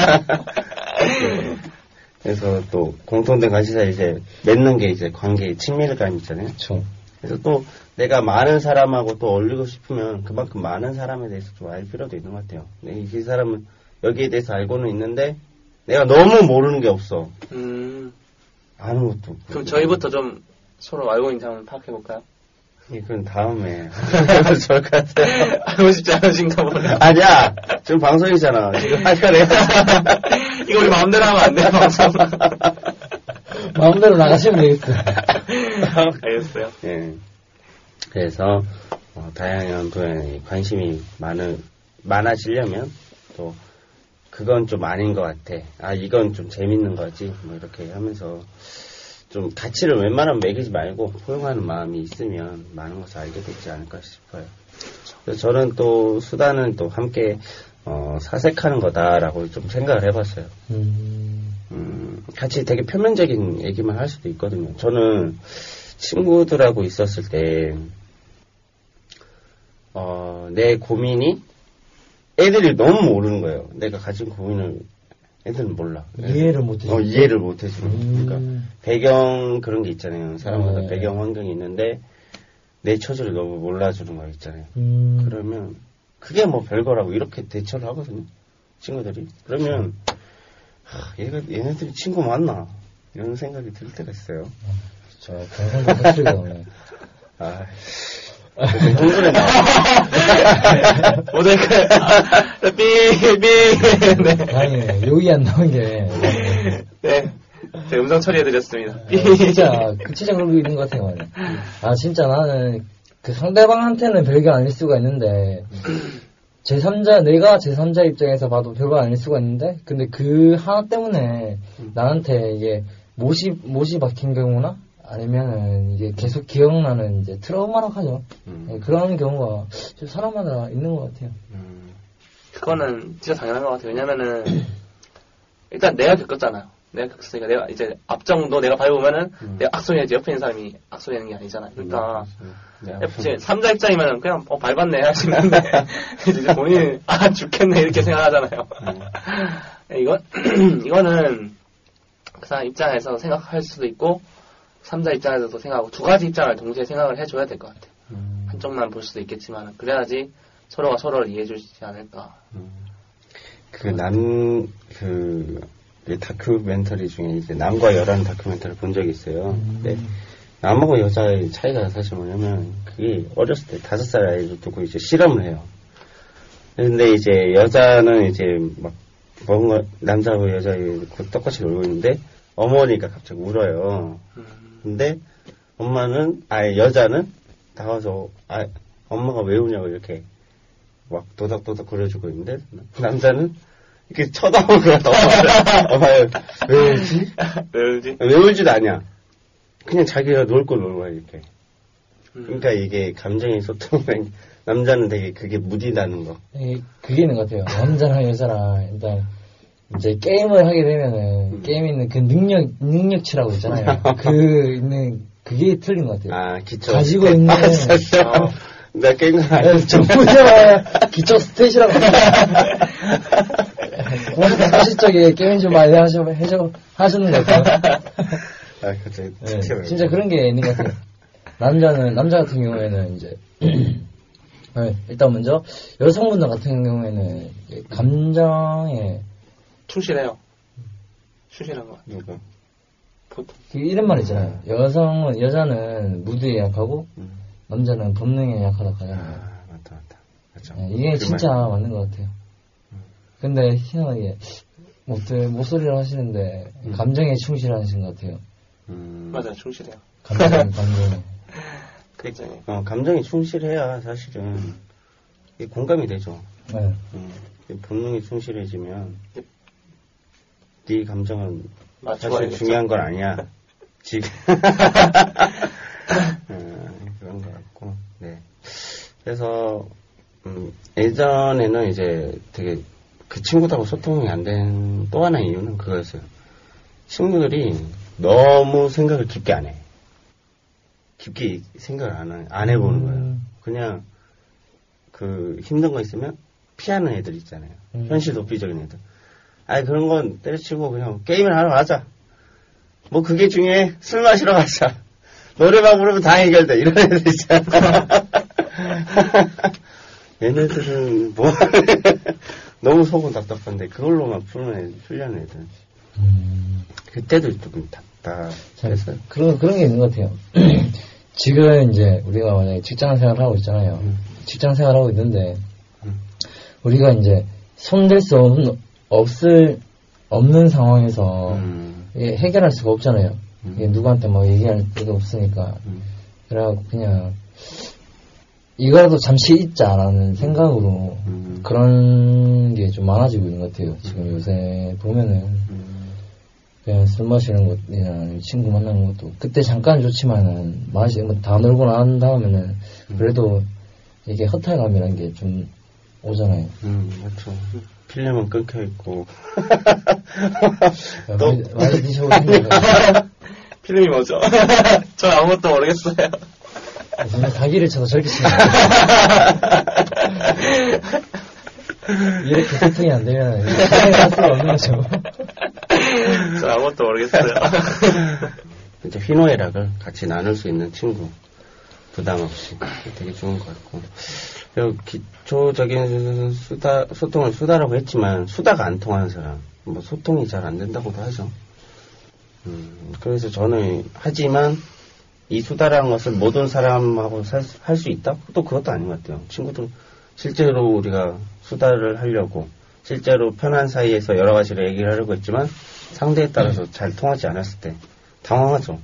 그래서 또 공통된 관심사 이제 맺는 게 이제 관계의 친밀감 있잖아요. 그렇죠. 그래서 또 내가 많은 사람하고 또 어울리고 싶으면 그만큼 많은 사람에 대해서 좀 알 필요도 있는 것 같아요. 이 사람은 여기에 대해서 알고는 있는데 내가 너무 모르는 게 없어. 음. 아는 것도. 그럼 저희부터 좀 서로 알고 있는지 한번 파악해볼까요? 예, 그건 다음에. 좋을 것 같아요. 알고 싶지 않으신가 보네. 아니야! 지금 방송이잖아. 지금 하셔야 돼. 이거 우리 마음대로 하면 안 돼요, 방송. 마음대로 나가시면 되겠어요. 알겠어요. 예. 그래서, 어, 다양한 분야에 관심이 많은, 많아지려면, 또, 그건 좀 아닌 것 같아. 아, 이건 좀 재밌는 거지. 뭐, 이렇게 하면서, 좀 가치를 웬만하면 매기지 말고, 포용하는 마음이 있으면, 많은 것을 알게 되지 않을까 싶어요. 그래서 저는 또, 수다는 또 함께, 어, 사색하는 거다라고 좀 생각을 해봤어요. 음. 음, 같이 되게 표면적인 얘기만 할 수도 있거든요. 저는 친구들하고 있었을 때, 어, 내 고민이 애들이 너무 모르는 거예요. 내가 가진 고민을 애들은 몰라. 이해를 못해. 어, 이해를 못 해주는. 음. 그러니까, 배경 그런 게 있잖아요. 사람마다 네. 배경 환경이 있는데, 내 처지를 너무 몰라주는 거 있잖아요. 음. 그러면, 그게 뭐 별거라고 이렇게 대처를 하거든요. 친구들이. 그러면, 하, 얘가, 얘네들이 친구 맞나? 이런 생각이 들 때가 있어요. 저, 경상도 사투리거든요. 아, 흥분해 나. 모자이크. 삐, 삐. 네. 다행이에요. 욕이 안 나온 게. 네. 제가 음성 처리해드렸습니다. 삐. 아, 진짜, 그 진짜 그런 게 있는 것 같아요. 아, 진짜 나는 그 상대방한테는 별게 아닐 수가 있는데, 제삼자, 내가 제삼자 입장에서 봐도 별거 아닐 수가 있는데, 근데 그 하나 때문에 나한테 이게 못이, 못이 박힌 경우나, 아니면은 이게 계속 기억나는 이제 트라우마라고 하죠. 음. 네, 그런 경우가 사람마다 있는 것 같아요. 음. 그거는 진짜 당연한 것 같아요. 왜냐면은, 일단 내가 겪었잖아요. 내가 겪었으니까 내가 이제 앞정도 내가 밟으면은 음. 내가 악소리하지 옆에 있는 사람이 악소리하는 게 아니잖아요. 그러니까, 네. 이제 삼자 입장이면은 그냥, 어, 밟았네 할 수 있는데, 이제 본인이, 아, 죽겠네 이렇게 생각하잖아요. 이건, 이거는 그 사람 입장에서 생각할 수도 있고, 삼자 입장에서도 생각하고, 두 가지 입장을 동시에 생각을 해줘야 될 것 같아요. 음. 한쪽만 볼 수도 있겠지만, 그래야지 서로가 서로를 이해해주지 않을까. 음. 그 남, 그, 그 다큐멘터리 중에 이제 남과 여라는 다큐멘터리를 본 적이 있어요. 음. 근데 남하고 여자의 차이가 사실 뭐냐면 그게 어렸을 때 다섯 살 아이를 두고 이제 실험을 해요. 근데 이제 여자는 이제 막 뭔가 남자하고 여자하고 똑같이 놀고 있는데 어머니가 갑자기 울어요. 음. 근데 엄마는 아예 여자는 나와서 아 엄마가 왜 우냐고 이렇게 막 도닥도닥 거려주고 있는데 남자는 이렇게 쳐다보고 엄마를 왜 울지? 왜 울지? 왜 울지도 않냐? 그냥 자기가 놀 걸 놀고 이렇게. 음. 그러니까 이게 감정의 소통이 남자는 되게 그게 무디다는 거. 예, 그게 있는 것 같아요. 남자랑 여자랑 일단 이제 게임을 하게 되면은 음. 게임에 있는 그 능력 능력치라고 있잖아요. 그 있는 그게 틀린 것 같아요. 아 기초. 가지고 있는 어. 나 게임을 안 네, 전문가 기초 스탯이라고 사실적인 게임 좀 많이 하셔, 해줘, 하시는 것 같아요. 아, 갑자기 네, 진짜 그런 게 있는 것 같아요. 남자는, 남자 같은 경우에는 이제, 네, 일단 먼저, 여성분들 같은 경우에는, 감정에, 충실해요. 충실한 것 같아요. 누가? 보통. 이런 말 있잖아요. 여성은, 여자는 무드에 약하고, 음. 남자는 본능에 약하다고 아, 하잖아요. 맞다, 맞다. 맞죠. 네, 이게 그 진짜 말. 맞는 것 같아요. 음. 근데 희한하게, 못, 못소리를 하시는데, 음. 감정에 충실하신 것 같아요. 음. 맞아요, 충실해요. 감정, 감정. 굉장히. 어, 감정이 충실해야 사실은 이게 공감이 되죠. 네. 음, 본능이 충실해지면 네 감정은 사실 맞춰야겠죠. 중요한 건 아니야. 지금 음, 그런 것 같고. 네. 그래서 음, 예전에는 이제 되게 그 친구들하고 소통이 안 된 또 하나의 이유는 그거였어요. 친구들이 너무 생각을 깊게 안 해. 깊게 생각을 안, 해- 안 해보는 거예요. 음. 그냥 그 힘든 거 있으면 피하는 애들 있잖아요. 음. 현실 도피적인 애들. 아니 그런 건 때려치고 그냥 게임을 하러 가자. 뭐 그게 중요해. 술 마시러 가자. 노래방 부르면 다 해결돼. 이런 애들 있잖아. 얘네들은 뭐 너무 속은 답답한데 그걸로만 푸는 애들, 풀려는 애들. 음. 그때도 조금 답답했어요. 그런, 그런 게 있는 것 같아요. 지금 이제 우리가 만약에 직장 생활을 하고 있잖아요. 음. 직장 생활을 하고 있는데, 음. 우리가 이제 손댈 수 없는, 없을, 없는 상황에서 음. 이게 해결할 수가 없잖아요. 음. 이게 누구한테 막 얘기할 데가 없으니까. 음. 그래갖고 그냥, 이거라도 잠시 잊자라는 생각으로 음. 그런 게 좀 많아지고 있는 것 같아요. 지금 요새 보면은. 음. 그냥 술 마시는 것이나 친구 만나는 것도 그때 잠깐 좋지만은 마시 다 놀고 난 다음에는 그래도 이게 허탈감이라는 게 좀 오잖아요. 음, 맞죠. 필름은 끊겨 있고. 야, 또- 많이, 많이 드셔보시면 필름이 뭐죠? 전 아무것도 모르겠어요. 정말 사기를 쳐서 저렇게 치는 이렇게 세팅이 안 되면 진행할 수가 없는 거죠. 전 아무것도 모르겠어요. 이제 희노애락을 같이 나눌 수 있는 친구. 부담 없이. 되게 좋은 것 같고. 그리고 기초적인 수다, 소통을 수다라고 했지만, 수다가 안 통하는 사람. 뭐, 소통이 잘 안 된다고도 하죠. 음, 그래서 저는, 하지만, 이 수다라는 것을 모든 사람하고 할 수 있다? 또 그것도 아닌 것 같아요. 친구들, 실제로 우리가 수다를 하려고, 실제로 편한 사이에서 여러 가지로 얘기를 하려고 했지만, 상대에 따라서 잘 통하지 않았을 때, 당황하죠.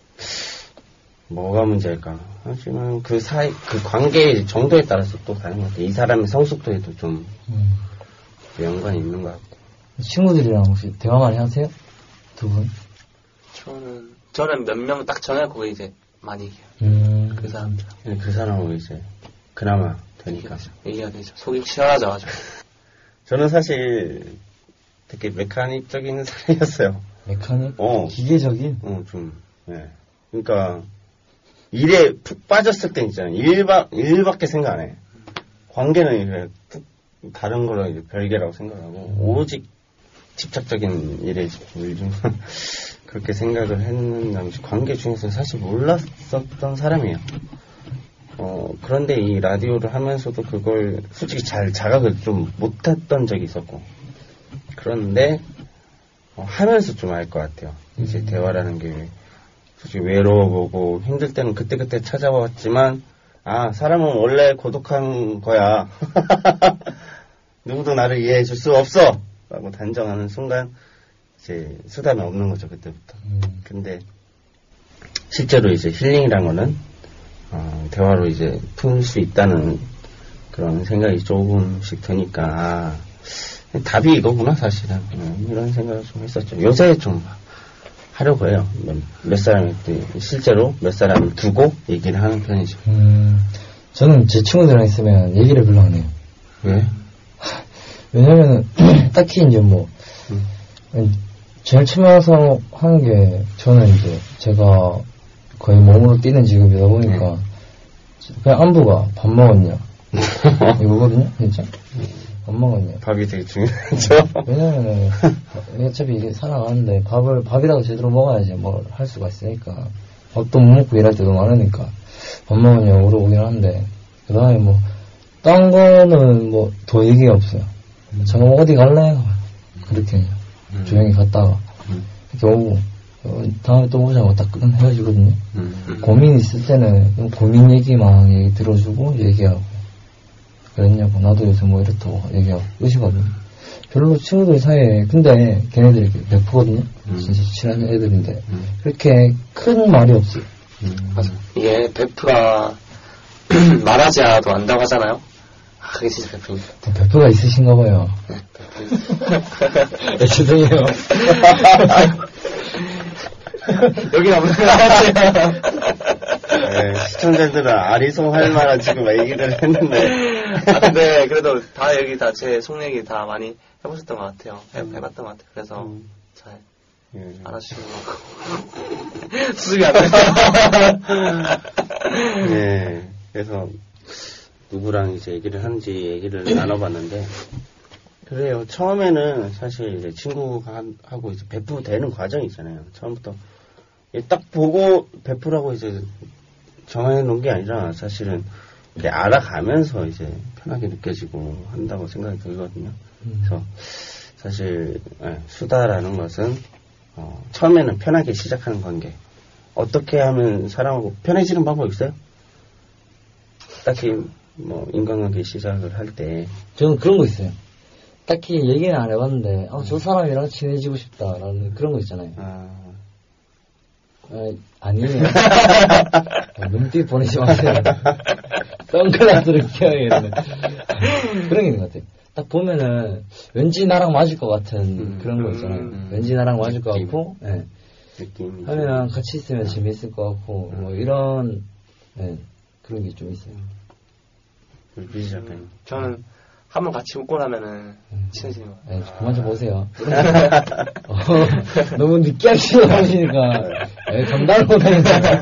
뭐가 문제일까? 하지만 그 사이, 그 관계의 정도에 따라서 또 다른 것 같아요. 이 사람의 성숙도에도 좀 음. 연관이 있는 것 같고. 친구들이랑 혹시 대화 많이 하세요? 두 분? 저는, 저는 몇 명 딱 정해놓고 이제 많이 얘기해요. 음. 그 사람들. 그 사람하고 이제 그나마 되니까. 얘기가 되죠. 속이 시원하죠, 아주. 저는 사실 되게 메카닉적인 사람이었어요. 메카닉? 어. 기계적인? 어, 좀, 예. 그러니까, 일에 푹 빠졌을 땐 있잖아요. 일박, 일밖에 생각 안 해. 관계는 이제 푹 다른 거랑 이제 별개라고 생각하고, 오직 집착적인 일에 좀 그렇게 생각을 했는데, 관계 중에서는 사실 몰랐었던 사람이에요. 어, 그런데 이 라디오를 하면서도 그걸 솔직히 잘 자각을 좀 못했던 적이 있었고, 그런데, 어, 하면서 좀 알 것 같아요. 이제 음. 대화라는 게, 솔직히 외로워보고 힘들 때는 그때그때 찾아왔지만, 아, 사람은 원래 고독한 거야. 누구도 나를 이해해 줄 수 없어! 라고 단정하는 순간, 이제 수담이 없는 거죠, 그때부터. 음. 근데, 실제로 이제 힐링이란 거는, 어, 대화로 이제 풀 수 있다는 그런 생각이 조금씩 드니까, 아, 답이 이거구나, 사실은. 음, 이런 생각을 좀 했었죠. 요새 좀 하려고 해요. 몇, 몇 사람, 실제로 몇 사람을 두고 얘기를 하는 편이죠. 음. 저는 제 친구들이랑 있으면 얘기를 별로 안 해요. 왜? 왜냐면은, 딱히 이제 뭐, 음. 제일 처음에서 하는 게, 저는 이제, 제가 거의 몸으로 뛰는 직업이다 보니까, 음. 그냥 안부가 밥 먹었냐. 이거거든요, 진짜. 밥 먹었냐. 밥이 되게 중요하죠. 왜냐면은, 어차피 이게 살아가는데, 밥을, 밥이라도 제대로 먹어야지 뭘 할 수가 있으니까. 밥도 못 먹고 일할 때도 많으니까, 밥 먹었냐 물어보긴 하는데, 그 다음에 뭐, 딴 거는 뭐, 더 얘기가 없어요. 잠깐 어디 갈래? 그렇게 그냥 음. 조용히 갔다가 음. 이렇게 오고 어, 다음에 또 보자고 딱 헤어지거든요. 음. 고민 있을 때는 고민 얘기만 얘기 들어주고 얘기하고 그랬냐고 나도 요새 뭐 이렇다고 얘기하고 끝이거든요. 별로 친구들 사이에, 근데 걔네들이 베프거든요? 음. 진짜 친한 애들인데, 음. 그렇게 큰 말이 없어요. 음. 맞아. 이게 베프가 말하지 않아도 안다고 하잖아요. 아, 그게 진짜 베프입니다. 베프가 있으신가 봐요. 네, 죄송해요. 여기 아무튼 네, 시청자들은 아리송할 만한 지금 얘기를 했는데. 아, 근데 그래도 다 여기 다 제 속 얘기 다 많이 해보셨던 것 같아요. 해, 음. 해봤던 것 같아요. 그래서 음. 잘 예. 알아주시는 것 같고. 수습이 안 돼요. 네. 그래서 누구랑 이제 얘기를 하는지 얘기를 나눠봤는데, 그래요. 처음에는 사실 이제 친구가 하고 이제 베프되는 과정이 있잖아요. 처음부터 딱 보고 베프라고 이제 정해 놓은 게 아니라 사실은 이렇게 알아가면서 이제 편하게 느껴지고 한다고 생각이 들거든요. 그래서 사실 수다라는 것은 어, 처음에는 편하게 시작하는 관계. 어떻게 하면 사람하고 편해지는 방법 있어요? 딱히 뭐 인간관계 시작을 할 때 저는 그런 거 있어요. 딱히 얘기는 안 해봤는데, 아, 저 사람이랑 친해지고 싶다라는 그런 거 있잖아요. 아, 아, 아니에요. 눈빛 보내지 마세요. 선글라스를 껴야 되는 그런 게 있는 것 같아요. 딱 보면은 왠지 나랑 맞을 것 같은 음, 그런 거 있잖아요. 음, 왠지 나랑 맞을 것 느낌. 같고, 예. 느낌이 하면 같이 있으면 재밌을 것 같고, 음. 뭐 이런 예, 그런 게 좀 있어요. 불빛이 작가님. 저는 한번 같이 웃고 나면은 친해지는 것 같아요. 예, 그만 좀 보세요. 어, 너무 느끼하게 생각하시니까 예, 감당을 못하겠어요.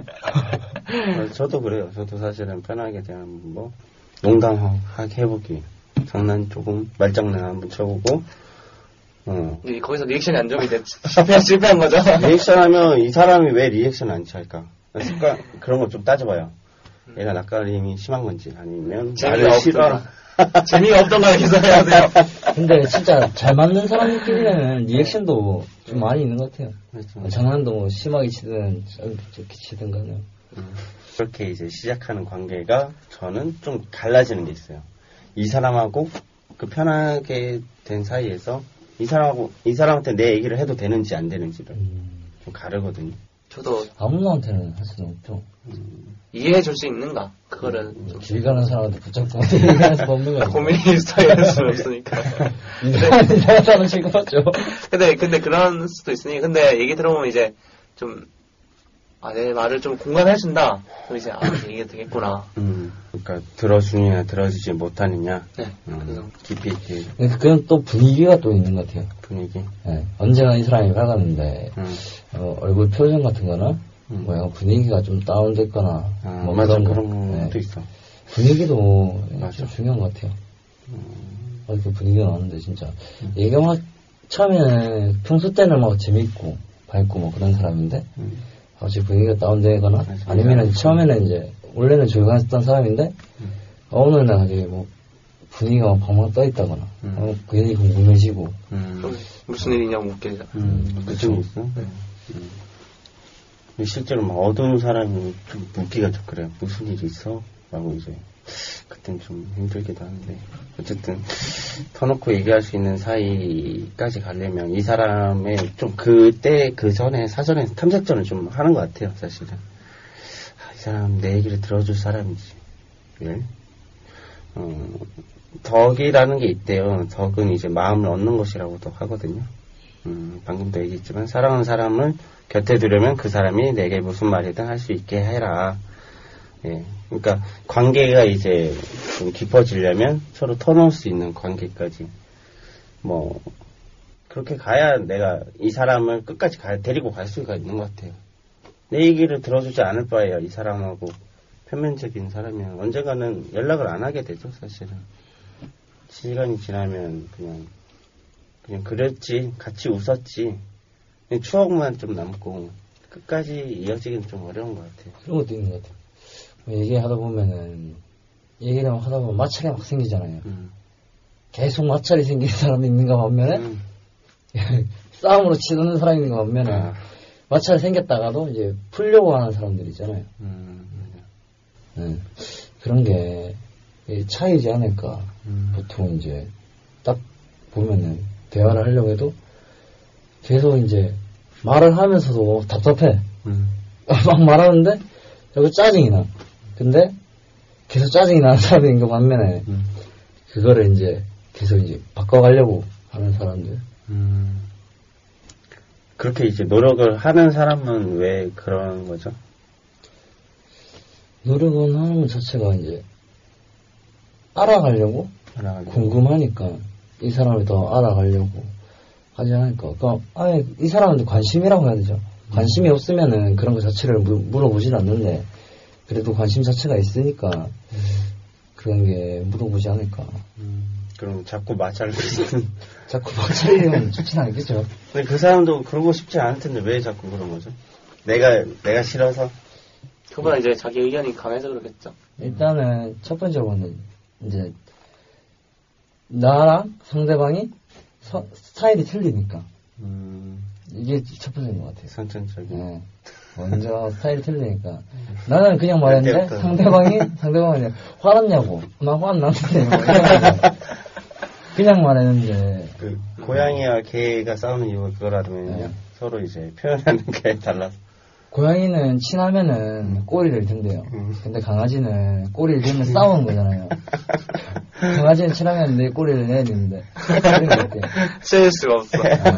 어, 저도 그래요. 저도 사실은 편하게 그냥 뭐 농담하게 해보기, 장난 조금 말장난 한번 쳐보고, 어. 이- 거기서 리액션이 안 좋으면 이제 실패, 실패한 거죠. 리액션하면 이 사람이 왜 리액션 안 취할까? 습관 그런 거 좀 따져봐요. 얘가 낯가림이 심한 건지 아니면 재미가 나를 싫어. 없던가. 재미가 없던가 계속 해야 돼요. 근데 진짜 잘 맞는 사람끼리는 리액션도 좀 많이 있는 것 같아요. 그렇죠. 장난도 뭐 심하게 치든 저렇게 치든 간에. 음. 그렇게 이제 시작하는 관계가 저는 좀 갈라지는 게 있어요. 이 사람하고 그 편하게 된 사이에서 이 사람하고 이 사람한테 내 얘기를 해도 되는지 안 되는지를 음, 좀 가르거든요. 저도 아무나한테는 할 수는 없죠. 이해해 줄 수 있는가. 그거를 좀 길 가는 사람한테 붙잡고 얘기할 수 없는 거죠. 고민이 스타일일 수는 없으니까. 이상한 사람 취급하죠. 근데, 근데 그런 수도 있으니, 근데 얘기 들어보면 이제 좀, 아, 내 말을 좀 공감해준다. 그럼 이제, 아, 얘기가 되겠구나. 음, 그러니까 들어주느냐 들어주지 못하느냐. 네. 음, 그래서, 깊이 있게 근데 그건 또 분위기가 또 있는 것 같아요. 분위기. 예, 언제나 이 사람이 밝았는데 음, 어, 얼굴 표정 같은 거나 음. 뭐 약간 분위기가 좀 다운됐거나 아, 뭐 맞아 그런 거. 그런 예, 것도 있어. 분위기도 맞아. 좀 중요한 것 같아요. 음, 이렇게 분위기가 나는데 진짜 얘가 막 처음에는 평소 때는 막 재밌고 밝고 뭐 그런 사람인데 음, 갑자기 분위기가 다운되거나 맞아. 아니면은 처음에는 이제 원래는 조용했던 사람인데 음. 어느 날 갑자기 뭐 분위기가 막 방방 떠 있다거나 음. 어, 괜히 궁금해지고 음, 무슨 일이냐고 묻게 되죠. 음, 그쵸 있어. 음. 근데 실제로 막 어두운 사람이 좀 묻기가 좀 그래요. 무슨 일이 있어? 라고 이제 그땐 좀 힘들기도 하는데 어쨌든 터놓고 얘기할 수 있는 사이까지 가려면 이 사람의 좀 그때 그 전에 사전에 탐색전을 좀 하는 것 같아요. 사실은 아, 이 사람 내 얘기를 들어줄 사람인지. 예? 어, 덕이라는 게 있대요. 덕은 이제 마음을 얻는 것이라고도 하거든요. 음, 방금도 얘기했지만 사랑하는 사람을 곁에 두려면 그 사람이 내게 무슨 말이든 할 수 있게 해라. 예. 그러니까 관계가 이제 좀 깊어지려면 서로 터놓을 수 있는 관계까지 뭐 그렇게 가야 내가 이 사람을 끝까지 가, 데리고 갈 수가 있는 것 같아요. 내 얘기를 들어주지 않을 바에야 이 사람하고 표면적인 사람이면 언젠가는 연락을 안 하게 되죠, 사실은. 시간이 지나면 그냥 그냥 그랬지, 같이 웃었지, 그냥 추억만 좀 남고 끝까지 이어지기는 좀 어려운 것 같아요. 그런 것도 있는 것 같아요. 뭐 얘기하다 보면은 얘기를 하다 보면 마찰이 막 생기잖아요. 음. 계속 마찰이 생기는 사람이 있는가 반면에 음. 싸움으로 치는 사람이 있는가 반면에 아. 마찰이 생겼다가도 이제 풀려고 하는 사람들 있잖아요. 음. 네. 그런 게 차이지 않을까. 음. 보통 이제 딱 보면은 대화를 하려고 해도 계속 이제 말을 하면서도 답답해. 음. 막 말하는데 자꾸 짜증이 나. 근데 계속 짜증이 나는 사람인 거 반면에 음. 그거를 이제 계속 이제 바꿔가려고 하는 사람들. 음. 그렇게 이제 노력을 하는 사람은 왜 그런 거죠? 노력은 하는 것 자체가 이제 알아가려고 알아가려고. 궁금하니까 이 사람을 더 알아가려고 하지 않을까. 그러니까 아예 이 사람한테 관심이라고 해야 되죠. 관심이 음. 없으면은 그런 거 자체를 물, 물어보진 않는데 그래도 관심 자체가 있으니까 음. 그런 게 물어보지 않을까. 음. 그럼 자꾸 마찰을 자꾸 막 차리려면 좋진 않겠죠. 근데 그 사람도 그러고 싶지 않을 텐데 왜 자꾸 그런 거죠? 내가 내가 싫어서. 그보다 이제 자기 의견이 강해서 그러겠죠. 일단은 첫 번째로는 이제 나랑 상대방이 서, 스타일이 틀리니까 음. 이게 첫 번째인 것 같아요. 선천적인. 네. 먼저 스타일이 틀리니까 나는 그냥 말했는데 그때부터. 상대방이 상대방이 화났냐고 나 화났는데 뭐 이러면서 그냥 말했는데 그 고양이와 개가 싸우는 이유가 그거라면요. 네. 서로 이제 표현하는 게 달라서. 고양이는 친하면은 꼬리를 든대요. 음. 근데 강아지는 꼬리를 들면 싸우는 거잖아요. 강아지는 친하면 내 꼬리를 내야 되는데 그런 게 있대요. 셀 수가 없어.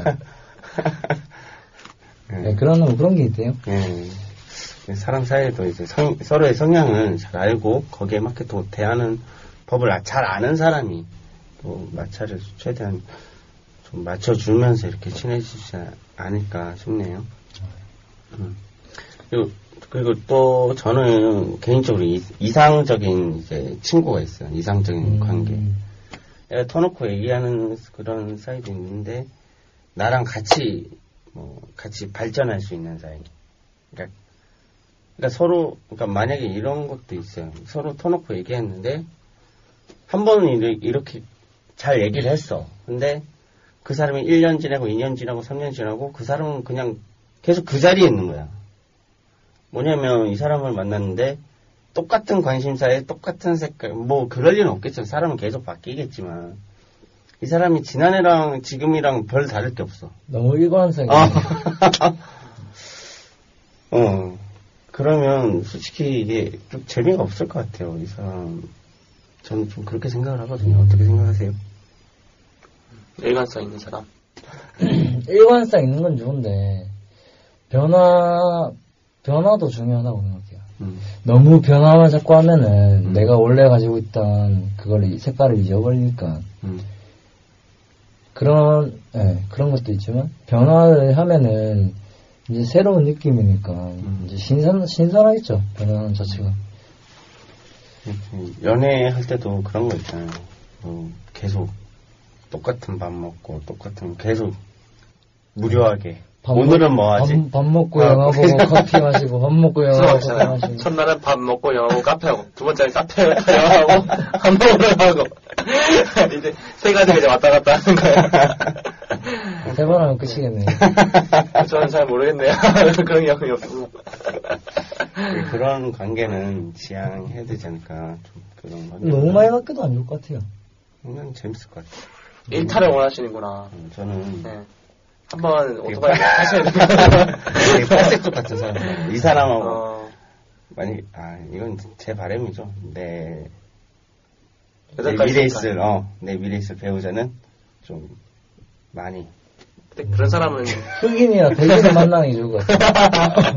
네, 그런 그런 게 있대요. 예. 사람 사이에도 이제 성, 서로의 성향을 잘 알고 거기에 맞게 또 대하는 법을 아- 잘 아는 사람이 또 마찰을 최대한 좀 맞춰주면서 이렇게 친해지지 않을까 싶네요. 음. 그리고, 그리고 또 저는 개인적으로 이, 이상적인 이제 친구가 있어요. 이상적인 음. 관계. 내가 터놓고 얘기하는 그런 사이도 있는데 나랑 같이 뭐 같이 발전할 수 있는 사이. 그러니까, 그러니까 서로 그러니까 만약에 이런 것도 있어요. 서로 터놓고 얘기했는데 한 번은 이렇게 잘 얘기를 했어. 근데 그 사람이 일 년 지나고 이 년 지나고 삼 년 지나고 그 사람은 그냥 계속 그 자리에 있는 거야. 뭐냐면 이 사람을 만났는데 똑같은 관심사에 똑같은 색깔 뭐 그럴 리는 없겠죠. 사람은 계속 바뀌겠지만 이 사람이 지난해랑 지금이랑 별 다를 게 없어. 너무 일관성이. 어. 어. 그러면 솔직히 이게 좀 재미가 없을 것 같아요. 이 사람. 저는 좀 그렇게 생각을 하거든요. 어떻게 생각하세요? 일관성 있는 사람. 일관성 있는 건 좋은데 변화 변화도 중요하다고 생각해요. 음. 너무 변화만 자꾸 하면은 음. 내가 원래 가지고 있던 그걸 이- 색깔을 잊어버리니까 음. 그런 예, 그런 것도 있지만 변화를 하면은 이제 새로운 느낌이니까 음. 이제 신선 신선하겠죠. 변화는 자체가. 연애할 때도 그런 거 있잖아요. 어, 계속 똑같은 밥 먹고 똑같은 계속 무료하게. 밥 오늘은 먹- 뭐 하지? 밥, 밥 먹고 아, 영화 보고 커피 마시고 밥 먹고 영화 보고 커피 수학이잖아요. 마시고. 첫날은 밥 먹고 영화하고 카페하고 두 번째는 카페 영화하고 밥 먹으러 가고 이제 세 가지가 이제 왔다 갔다 하는 거예요. 세 번 하면 끝이겠네. 저는 잘 모르겠네요. 그런 경험이 없어서. 그런 관계는 지향해야 되지 않을까. 좀 그런 관계. 너무 많이 바뀌어도 안 좋을 것 같아요. 그냥 재밌을 것 같아요. 일탈을 원하시는구나. 어, 저는 네. 한번 오토바이 타셔야 돼요. 되게 팔색족 같은 사람이에요. 이 사람하고 어, 만약 아 이건 제 바람이죠. 내, 내 여태까지 미래 있으니까. 있을 어내 미래 있을 배우자는 좀 많이 근데 그런 사람은 흑인이나 백인을 만나는 게 좋을 것 같아요.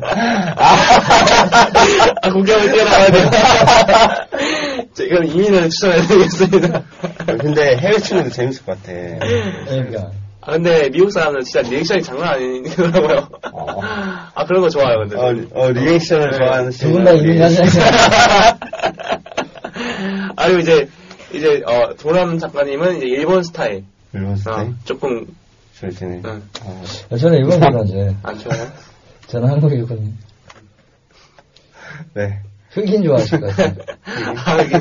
아, 공격을 뛰어나가야 돼요. 지금 이민을 추천해드리겠습니다. 근데 해외 친구도 재밌을 것 같아. 그러니까. 아, 근데 미국 사람은 진짜 리액션이 장난 아니더라고요. 어. 아, 그런 거 좋아요, 근데. 어, 어 리액션을 네. 좋아하는 두 분 다 이민 가시나요? 아, 그리고 이제, 이제, 어, 도남 작가님은 이제 일본 스타일. 일본 어, 스타일 조금, 좋지네. 응. 어. 저는 일본 좋아하죠. 안 좋아요? 저는 한국 일본이. 네. 흑인 좋아하실 것 같아요. 아, 이게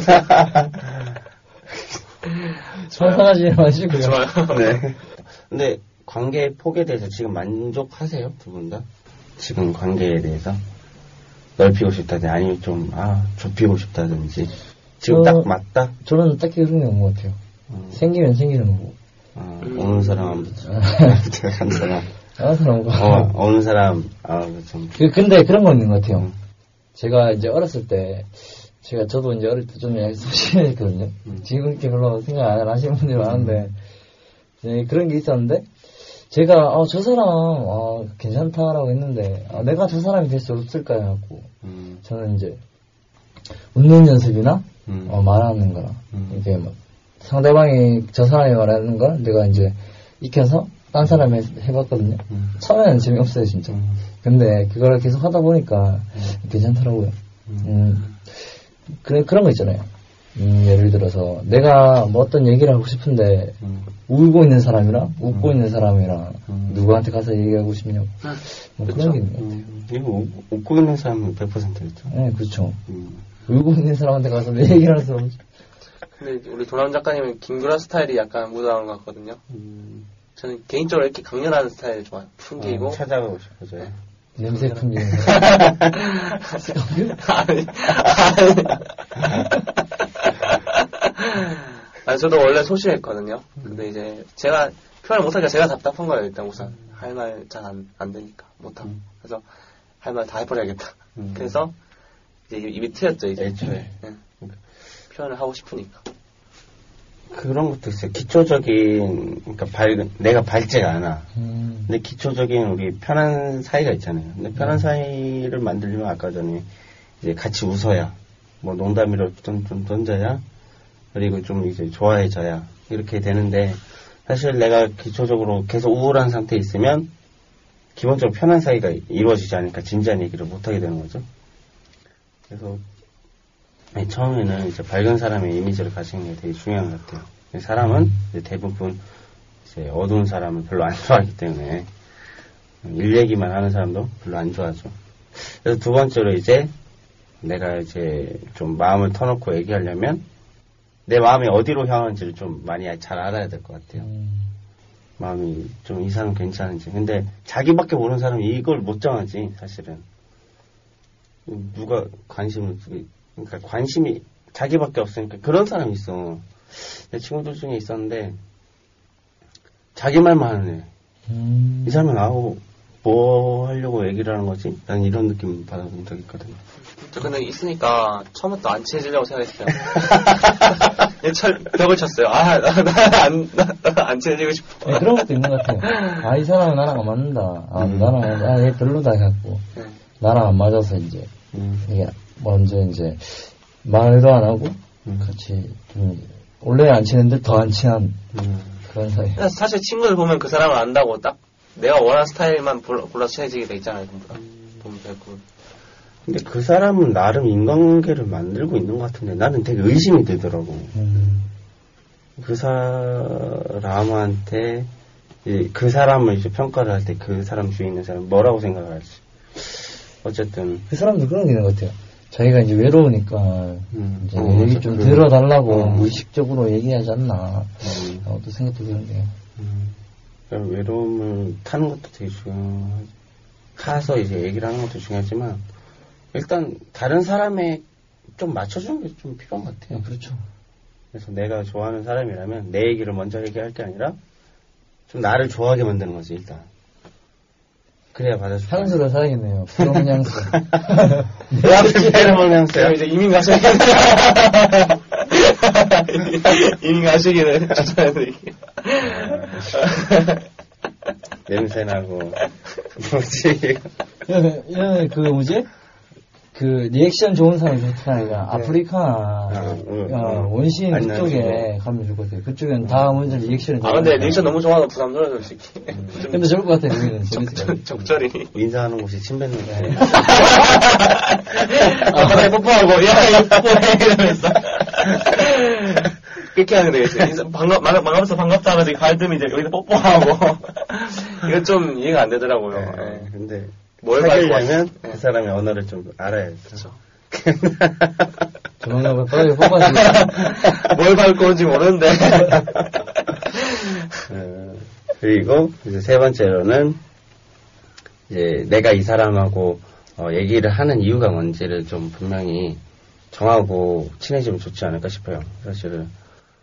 상상하지 마시고요. 좋아요. 네. 근데 관계 폭에 대해서 지금 만족하세요? 두 분 다? 지금 관계에 대해서 넓히고 싶다든지 아니면 좀 아 좁히고 싶다든지 지금 어, 딱 맞다? 저는 딱히 그런 게 없는 것 같아요. 음. 생기면 생기는 거고. 어, 오는 사람 안 붙여. 간 사람. 안 사람 어, 오는 사람, 아, 좀. 그, 근데 그런 거 있는 것 같아요. 음. 제가 이제 어렸을 때, 제가 저도 이제 어릴 때 좀 소심했거든요. 음. 지금 이렇게 별로 생각 안 하시는 분들이 많은데, 이제 그런 게 있었는데, 제가, 어, 저 사람, 어, 괜찮다라고 했는데, 아, 내가 저 사람이 될 수 없을까 해갖고, 음. 저는 이제, 웃는 연습이나, 음. 어, 말하는 거나, 음. 이게 뭐, 상대방이 저 사람이 말하는 걸 내가 이제 익혀서 딴 사람이 해봤거든요. 음. 처음에는 재미없어요, 진짜. 음. 근데 그걸 계속 하다 보니까 음. 괜찮더라고요. 음. 음, 그래, 그런 거 있잖아요. 음, 예를 들어서 내가 뭐 어떤 얘기를 하고 싶은데 음. 울고 있는 사람이랑 웃고 있는 사람이랑 음. 누구한테 가서 얘기하고 싶냐고. 뭐 그런 게 있는 것 같아요. 음. 이거 웃- 웃고 있는 사람은 백 퍼센트겠죠. 네, 그렇죠. 음. 울고 있는 사람한테 가서 내 얘기를 할 수 없죠. 근데 우리 도남 작가님은 김구라 스타일이 약간 묻어나는 것 같거든요. 음. 저는 개인적으로 이렇게 강렬한 스타일 좋아요. 풍기고. 어, 찾아가고 싶어져요. 냄새 풍기는 거. 아니, 아니. 아니, 저도 원래 소심했거든요. 근데 이제 제가 표현을 못하니까 제가 답답한 거예요. 일단 우선 할 말 잘 안 안 되니까 못하고. 음. 그래서 할 말 다 해버려야겠다. 음. 그래서 이제 입이 트였죠. 이제 애초에. 네. 표현을 하고 싶으니까. 그런 것도 있어요. 기초적인, 그러니까 밝은, 내가 밝지가 않아. 음. 근데 기초적인 우리 편한 사이가 있잖아요. 근데 편한 사이를 만들려면 아까 전에 이제 같이 웃어야, 뭐 농담이라도 좀, 좀 던져야, 그리고 좀 이제 좋아해져야, 이렇게 되는데, 사실 내가 기초적으로 계속 우울한 상태에 있으면, 기본적으로 편한 사이가 이루어지지 않으니까 진지한 얘기를 못하게 되는 거죠. 그래서, 아니, 처음에는 이제 밝은 사람의 이미지를 가지는 게 되게 중요한 것 같아요. 사람은 이제 대부분 이제 어두운 사람을 별로 안 좋아하기 때문에 일 얘기만 하는 사람도 별로 안 좋아하죠. 그래서 두 번째로 이제 내가 이제 좀 마음을 터놓고 얘기하려면 내 마음이 어디로 향하는지를 좀 많이 잘 알아야 될 것 같아요. 음. 마음이 좀 이 사람 괜찮은지. 근데 자기밖에 모르는 사람이 이걸 못 정하지 사실은. 누가 관심을 그러니까 관심이 자기밖에 없으니까 그런 사람이 있어. 내 친구들 중에 있었는데 자기 말만 하는 애. 음. 이 사람은 아우 뭐 하려고 얘기를 하는 거지? 난 이런 느낌 받아본 적 있거든요. 저 근데 있으니까 처음부터 안 친해지려고 생각했어요. 철 벽을 쳤어요. 아, 나안 안 친해지고 싶어. 네, 그런 것도 있는 것 같아요. 아, 이 사람은 나랑 안 맞는다. 아, 음. 나랑, 아, 얘 별로다 해갖고. 네. 나랑 안 맞아서 이제, 음. 이게 먼저 이제, 말도 안 하고, 음. 같이, 좀, 원래 안 친한데 더 안 친한 음. 그런 사이. 사실 친구들 보면 그 사람을 안다고 딱 내가 원하는 스타일만 골라, 골라 친해지게 돼 있잖아요. 전부 다. 보면 대부분. 근데 그 사람은 나름 인간관계를 만들고 있는 것 같은데 나는 되게 의심이 되더라고. 음. 그 사람한테 이제 그 사람을 이제 평가를 할 때 그 사람 주위에 있는 사람 뭐라고 생각을 할지. 어쨌든 그 사람도 그런 게 있는 것 같아요. 자기가 이제 외로우니까, 음. 이제 어, 얘기 맞아. 좀 그래. 들어달라고 어. 의식적으로 얘기하지 않나. 음. 어, 또 생각도 드는데요. 음. 그러니까 외로움을 타는 것도 되게 중요하고 타서 이제 얘기를 하는 것도 중요하지만 일단 다른 사람에 좀 맞춰주는 게 좀 필요한 것 같아요. 그렇죠. 그래서 내가 좋아하는 사람이라면 내 얘기를 먼저 얘기할 게 아니라 좀 나를 좋아하게 만드는 거지 일단. 그래야 받아줄 거야. 향수를 사야겠네요. 부러운 향수. 내 앞에 페로몬 향수야? 이제 이민 가시기 이민 가시기를 추천해드릴게요. 냄새나고 뭐지? 얘는 그 뭐지? 그 리액션 좋은 사람이 좋다니까. 아프리카나 아, 응, 어, 응. 원시인 안 그쪽에 나오시고. 가면 좋을 것 같아요. 그쪽엔 다 먼저 리액션이 아 근데 리액션 너무 좋아서 부담스러워요 솔직히. 근데 좋을 것 같아요. 여기는 적, 재밌을 것 같아요. 적, 적절히. 인사하는 곳이 침 뱉는 곳. 아 바닥에 뽀뽀하고 야 이거 뽀뽀해 이러면서. 그렇게 하는 게 되겠어요. 인사, 반갑, 만- 반갑서 반갑다 하면서 가을뜸이 이제 여기서 뽀뽀하고. 이거 좀 이해가 안 되더라고요. 네, 예. 근데 뭘 사귀려면 네. 그 사람의 언어를 좀 알아야죠. 그렇죠. 조만간 바닥에 뽑아주고. 뭘 밟고 온지 모르는데. 어, 그리고 이제 세 번째로는 이제 내가 이 사람하고 어, 얘기를 하는 이유가 뭔지를 좀 분명히 정하고 친해지면 좋지 않을까 싶어요. 사실은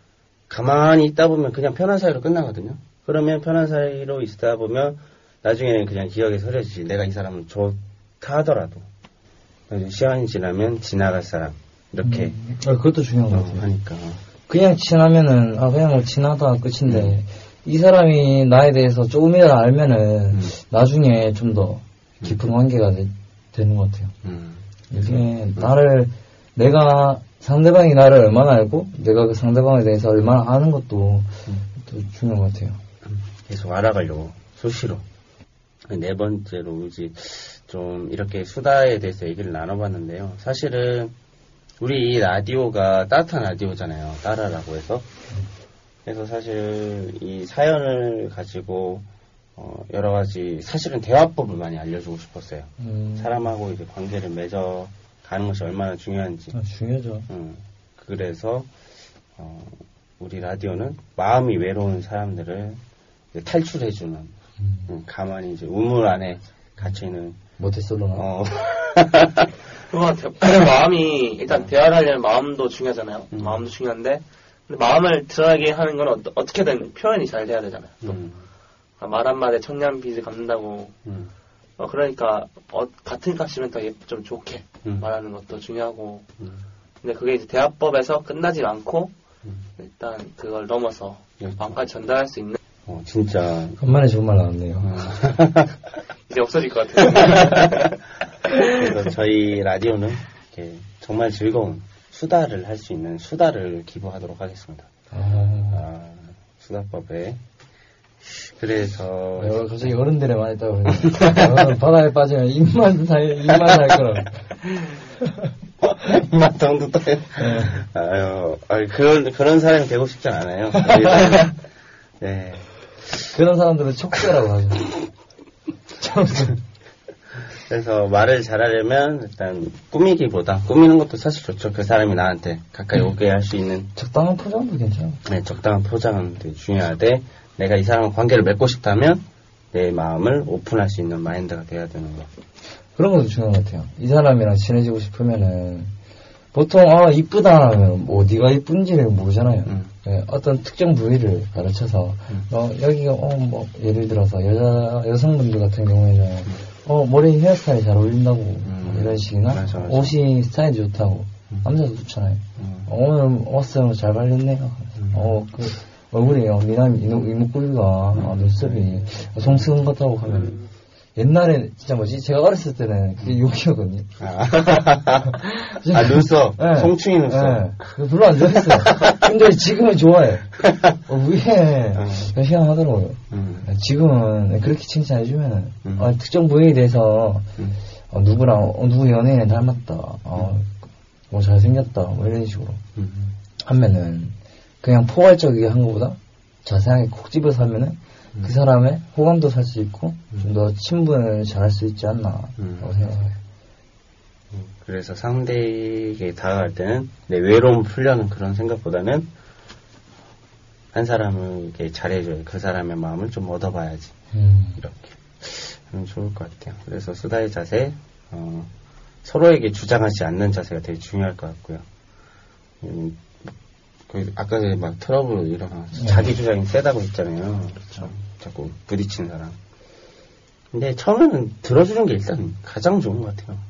가만히 있다 보면 그냥 편한 사이로 끝나거든요. 그러면 편한 사이로 있다 보면 나중에는 그냥 기억에 서려지지. 내가 이 사람은 좋다 하더라도 시간이 지나면 지나갈 사람 이렇게 음. 아, 그것도 중요한 것 같아요. 어, 하니까 그냥 친하면은 아 그냥 뭐 친하다 끝인데 음. 이 사람이 나에 대해서 조금이라도 알면은 음. 나중에 좀 더 깊은 음. 관계가 되, 되는 것 같아요. 음. 이게 음. 나를 내가 상대방이 나를 얼마나 알고 내가 그 상대방에 대해서 얼마나 아는 것도 음. 또 중요한 것 같아요. 계속 알아가려고 수시로. 네 번째로 이제 좀 이렇게 수다에 대해서 얘기를 나눠봤는데요. 사실은 우리 이 라디오가 따뜻한 라디오잖아요. 따라라고 해서. 그래서 사실 이 사연을 가지고 어 여러 가지 사실은 대화법을 많이 알려주고 싶었어요. 음. 사람하고 이제 관계를 맺어 가는 것이 얼마나 중요한지. 아, 중요하죠. 음. 그래서 어 우리 라디오는 마음이 외로운 사람들을 탈출해주는 음. 음, 가만히 이제 우물 안에 갇혀있는 모태솔로나. 어. 그거 같아요. 마음이 일단 대화를 하려면 마음도 중요하잖아요. 음. 마음도 중요한데 근데 마음을 드러나게 하는 건 어, 어떻게든 표현이 잘 돼야 되잖아요. 음. 말 한마디에 천냥 빚을 갚는다고. 음. 어, 그러니까 어, 같은 값이면 더 예쁘, 좀 좋게 음. 말하는 것도 중요하고. 음. 근데 그게 이제 대화법에서 끝나지 않고 음. 일단 그걸 넘어서 그렇죠. 마음까지 전달할 수 있는. 어, 진짜. 간만에 좋은 말 나왔네요. 어. 이제 없어질 것 같아요. 그래서 저희 라디오는 이렇게 정말 즐거운 수다를 할 수 있는 수다를 기부하도록 하겠습니다. 아, 아 수다법에. 그래서. 어, 갑자기 어른들의 많이 있다고 그러는데. 바다에 빠지면 입만 살, 입만 살 거라. 입만 정도 떠요. 네. 아유, 아유, 그런, 그런 사람이 되고 싶지 않아요. 네. 그런 사람들은 촉새라고 하죠. 그래서 말을 잘하려면 일단 꾸미기보다 꾸미는 것도 사실 좋죠. 그 사람이 나한테 가까이 음. 오게 할 수 있는 적당한 포장도 괜찮아. 네, 적당한 포장은 되게 중요하되 내가 이 사람과 관계를 맺고 싶다면 내 마음을 오픈할 수 있는 마인드가 돼야 되는 거. 그런 것도 중요한 것 같아요. 이 사람이랑 친해지고 싶으면은 보통 아 이쁘다 하면 뭐 네가 이쁜지를 모르잖아요. 음. 네, 어떤 특정 부위를 가르쳐서 음. 어 여기가 어 뭐 예를 들어서 여자 여성분들 같은 경우에는 음. 어 머리 헤어스타일이 잘 어울린다고 음. 이런 식이나 맞아, 맞아. 옷이 스타일이 좋다고 음. 남자도 좋잖아요. 음. 어, 오늘 옷을 잘 발렸네요. 음. 어그 얼굴이 어, 미남 이목구비가 음. 아, 눈썹이 송승헌 같다고 하면. 음. 옛날에 진짜 뭐지? 제가 어렸을 때는 그게 욕이었거든요. 아, 아 눈썹, 네. 송충이 눈썹. 네. 별로 안 좋아했어요. 근데 지금은 좋아해. 어, 위에 음. 희한하더라고요. 음. 지금은 그렇게 칭찬해주면은 음. 어, 특정 부위에 대해서 음. 어, 누구랑 어, 누구 연예인을 닮았다, 어, 뭐 잘생겼다, 뭐 이런 식으로 음. 하면은 그냥 포괄적이게 한 것보다 자세하게 콕 집어서 하면은. 음. 그 사람의 호감도 살 수 있고 음. 좀 더 친분을 잘할 수 있지 않나 음. 생각해요. 음. 그래서 상대에게 다가갈 때는 내 외로움 풀려는 그런 생각보다는 한 사람을 이렇게 잘해줘요. 그 사람의 마음을 좀 얻어봐야지. 음. 이렇게 하면 좋을 것 같아요. 그래서 수다의 자세, 어, 서로에게 주장하지 않는 자세가 되게 중요할 것 같고요. 음, 그 아까 전에 막 트러블 일어나 네. 자기 주장이 세다고 했잖아요. 그렇죠. 자꾸 부딪힌 사람. 근데 처음에는 들어주는 게 일단 가장 좋은 것 같아요.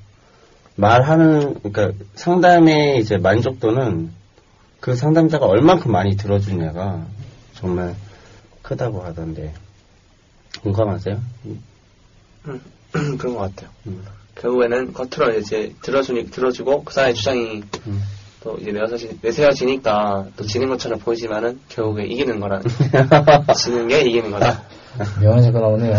말하는 그러니까 상담의 이제 만족도는 그 상담자가 얼만큼 많이 들어주냐가 정말 크다고 하던데 공감하세요? 음, 그런 것 같아요. 음. 결국에는 겉으로 이제 들어주니 들어주고 그 사람의 주장이 음. 또 이제 내세워지, 내세워지니까 또 지는 것처럼 보이지만은 결국에 이기는 거라. 지는 게 이기는 거다. 묘한 사건 나오네요.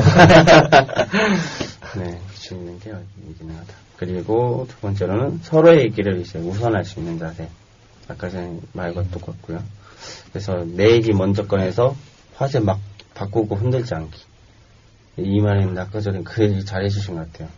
네, 지는 게 이기는 거다. 그리고 두 번째로는 서로의 얘기를 이제 우선할 수 있는 자세. 아까 전에 말과 똑같고요. 그래서 내 얘기 먼저 꺼내서 화제 막 바꾸고 흔들지 않기. 이 말은 아까 전에 그 얘기 잘 해주신 것 같아요.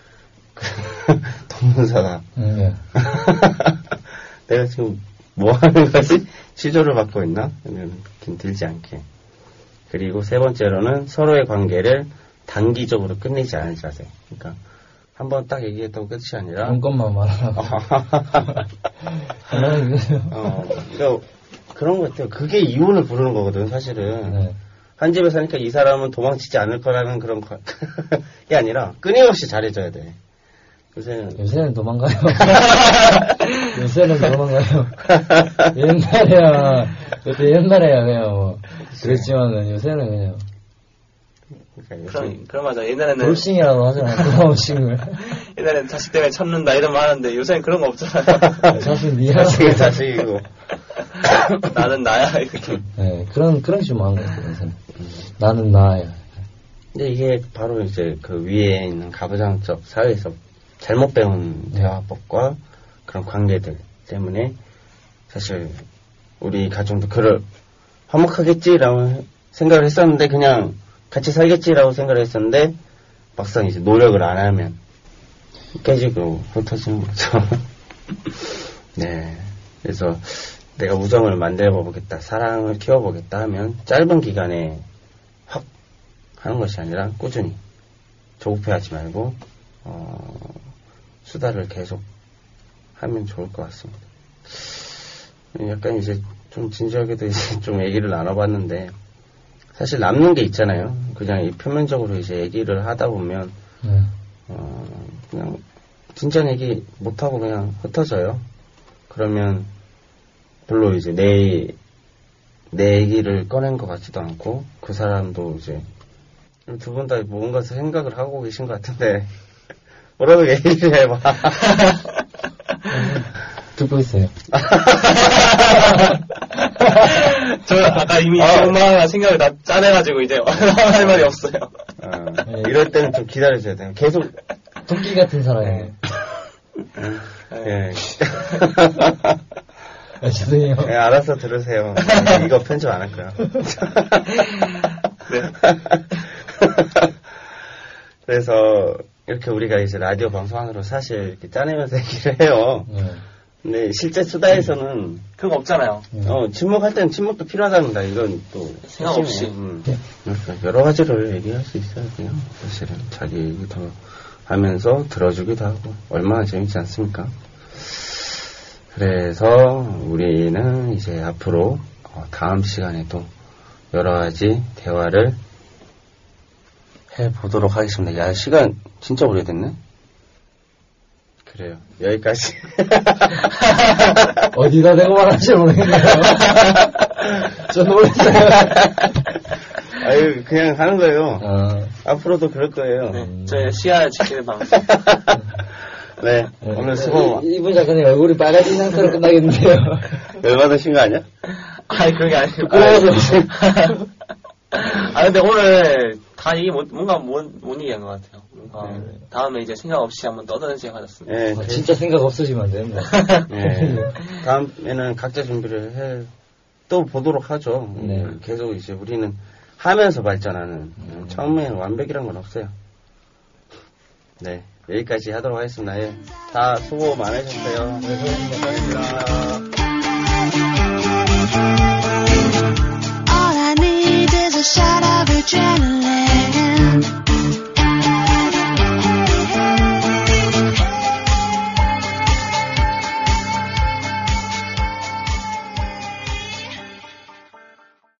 동문사가. 음, 네. 내가 지금 뭐 하는 거지? 시조를 받고 있나? 이렇게 들지 않게. 그리고 세 번째로는 서로의 관계를 단기적으로 끝내지 않을 자세. 그러니까 한 번 딱 얘기했다고 끝이 아니라 한 것만 말하라고. 어, 그러니까 그런 것 같아요. 그게 이혼을 부르는 거거든, 사실은. 네. 한 집에 사니까 이 사람은 도망치지 않을 거라는 그런 거, 게 아니라 끊임없이 잘해줘야 돼. 요새는. 요새는 도망가요. 요새는 도망가요. 옛날에야, 그때 옛날에야 그냥 뭐, 그랬지만은 요새는 그냥. 그러니까 그럼, 그럼 맞아. 옛날에는. 돌싱이라고 하잖아, 돌싱을. 옛날에는 자식 때문에 참는다 이런 말 하는데 요새는 그런 거 없잖아요. 자식 니야. 자식이 자식이고. 나는 나야, 이렇게. 네, 그런, 그런 식으로 하는 거예요, 요새는. 나는 나야. 근데 이게 바로 이제 그 위에 있는 가부장적 사회에서 잘못 배운 대화법과 그런 관계들 때문에 사실 우리 가정도 그럴 화목하겠지라고 생각을 했었는데 그냥 같이 살겠지라고 생각을 했었는데 막상 이제 노력을 안 하면 깨지고 흩어지는 거죠. 네. 그래서 내가 우정을 만들어 보겠다, 사랑을 키워보겠다 하면 짧은 기간에 확 하는 것이 아니라 꾸준히 조급해하지 말고 어, 수다를 계속 하면 좋을 것 같습니다. 약간 이제 좀 진지하게도 이제 좀 얘기를 나눠봤는데 사실 남는 게 있잖아요. 그냥 이 표면적으로 이제 얘기를 하다 보면 네. 어, 그냥 진지한 얘기 못하고 그냥 흩어져요. 그러면 별로 이제 내, 내 얘기를 꺼낸 것 같지도 않고 그 사람도 이제 두 분 다 뭔가 생각을 하고 계신 것 같은데 뭐라도 얘기를 해봐. 듣고 있어요. 저 아까 이미 엄마가 생각을 다 짜내가지고 이제 할 말이 없어요. 어, 이럴 때는 좀 기다려줘야 돼요. 계속 토끼 같은 사람이에요. 예. 아, 죄송해요. 예, 알아서 들으세요. 이거 편집 안 할 거야. 네. 그래서 이렇게 우리가 이제 라디오 방송으로 사실 이렇게 짜내면서 얘기를 해요. 네. 근데 실제 수다에서는 그런 거 없잖아요. 어, 침묵할 때는 침묵도 필요하답니다. 이건 또 생각 없이. 음. 그러니까 여러 가지를 얘기할 수 있어요. 그냥 사실은 자기 얘기도 하면서 들어주기도 하고 얼마나 재밌지 않습니까? 그래서 우리는 이제 앞으로 어, 다음 시간에도 여러 가지 대화를 해보도록 하겠습니다. 야, 시간 진짜 오래됐네? 그래요. 여기까지. 어디다 대고 말할지 모르겠네요. 저 놀랐어요. 아유, 그냥 하는 거예요. 아, 앞으로도 그럴 거예요. 네. 저희 시야 지키는 방송. 네, 오늘 수고 이- 이분 작가님 얼굴이 빨개진 상태로 끝나겠는데요. 열받으신 거 아니야? 아니, 그게 아니고. 부끄러워서. 아, 근데 오늘 다 얘기 못, 뭔가 못, 못 얘기한 것 같아요. 뭔가 네. 다음에 이제 생각 없이 한번 떠드는 시간 가졌습니다. 네, 아, 그래- 진짜 생각 없으시면 안 됩니다. 네. 다음에는 각자 준비를 해, 또 보도록 하죠. 네. 음, 계속 이제 우리는 하면서 발전하는, 음, 처음에 완벽이란 건 없어요. 네, 여기까지 하도록 하겠습니다. 예. 다 수고 많으셨어요. 네, 수고하셨습니다. 감사합니다.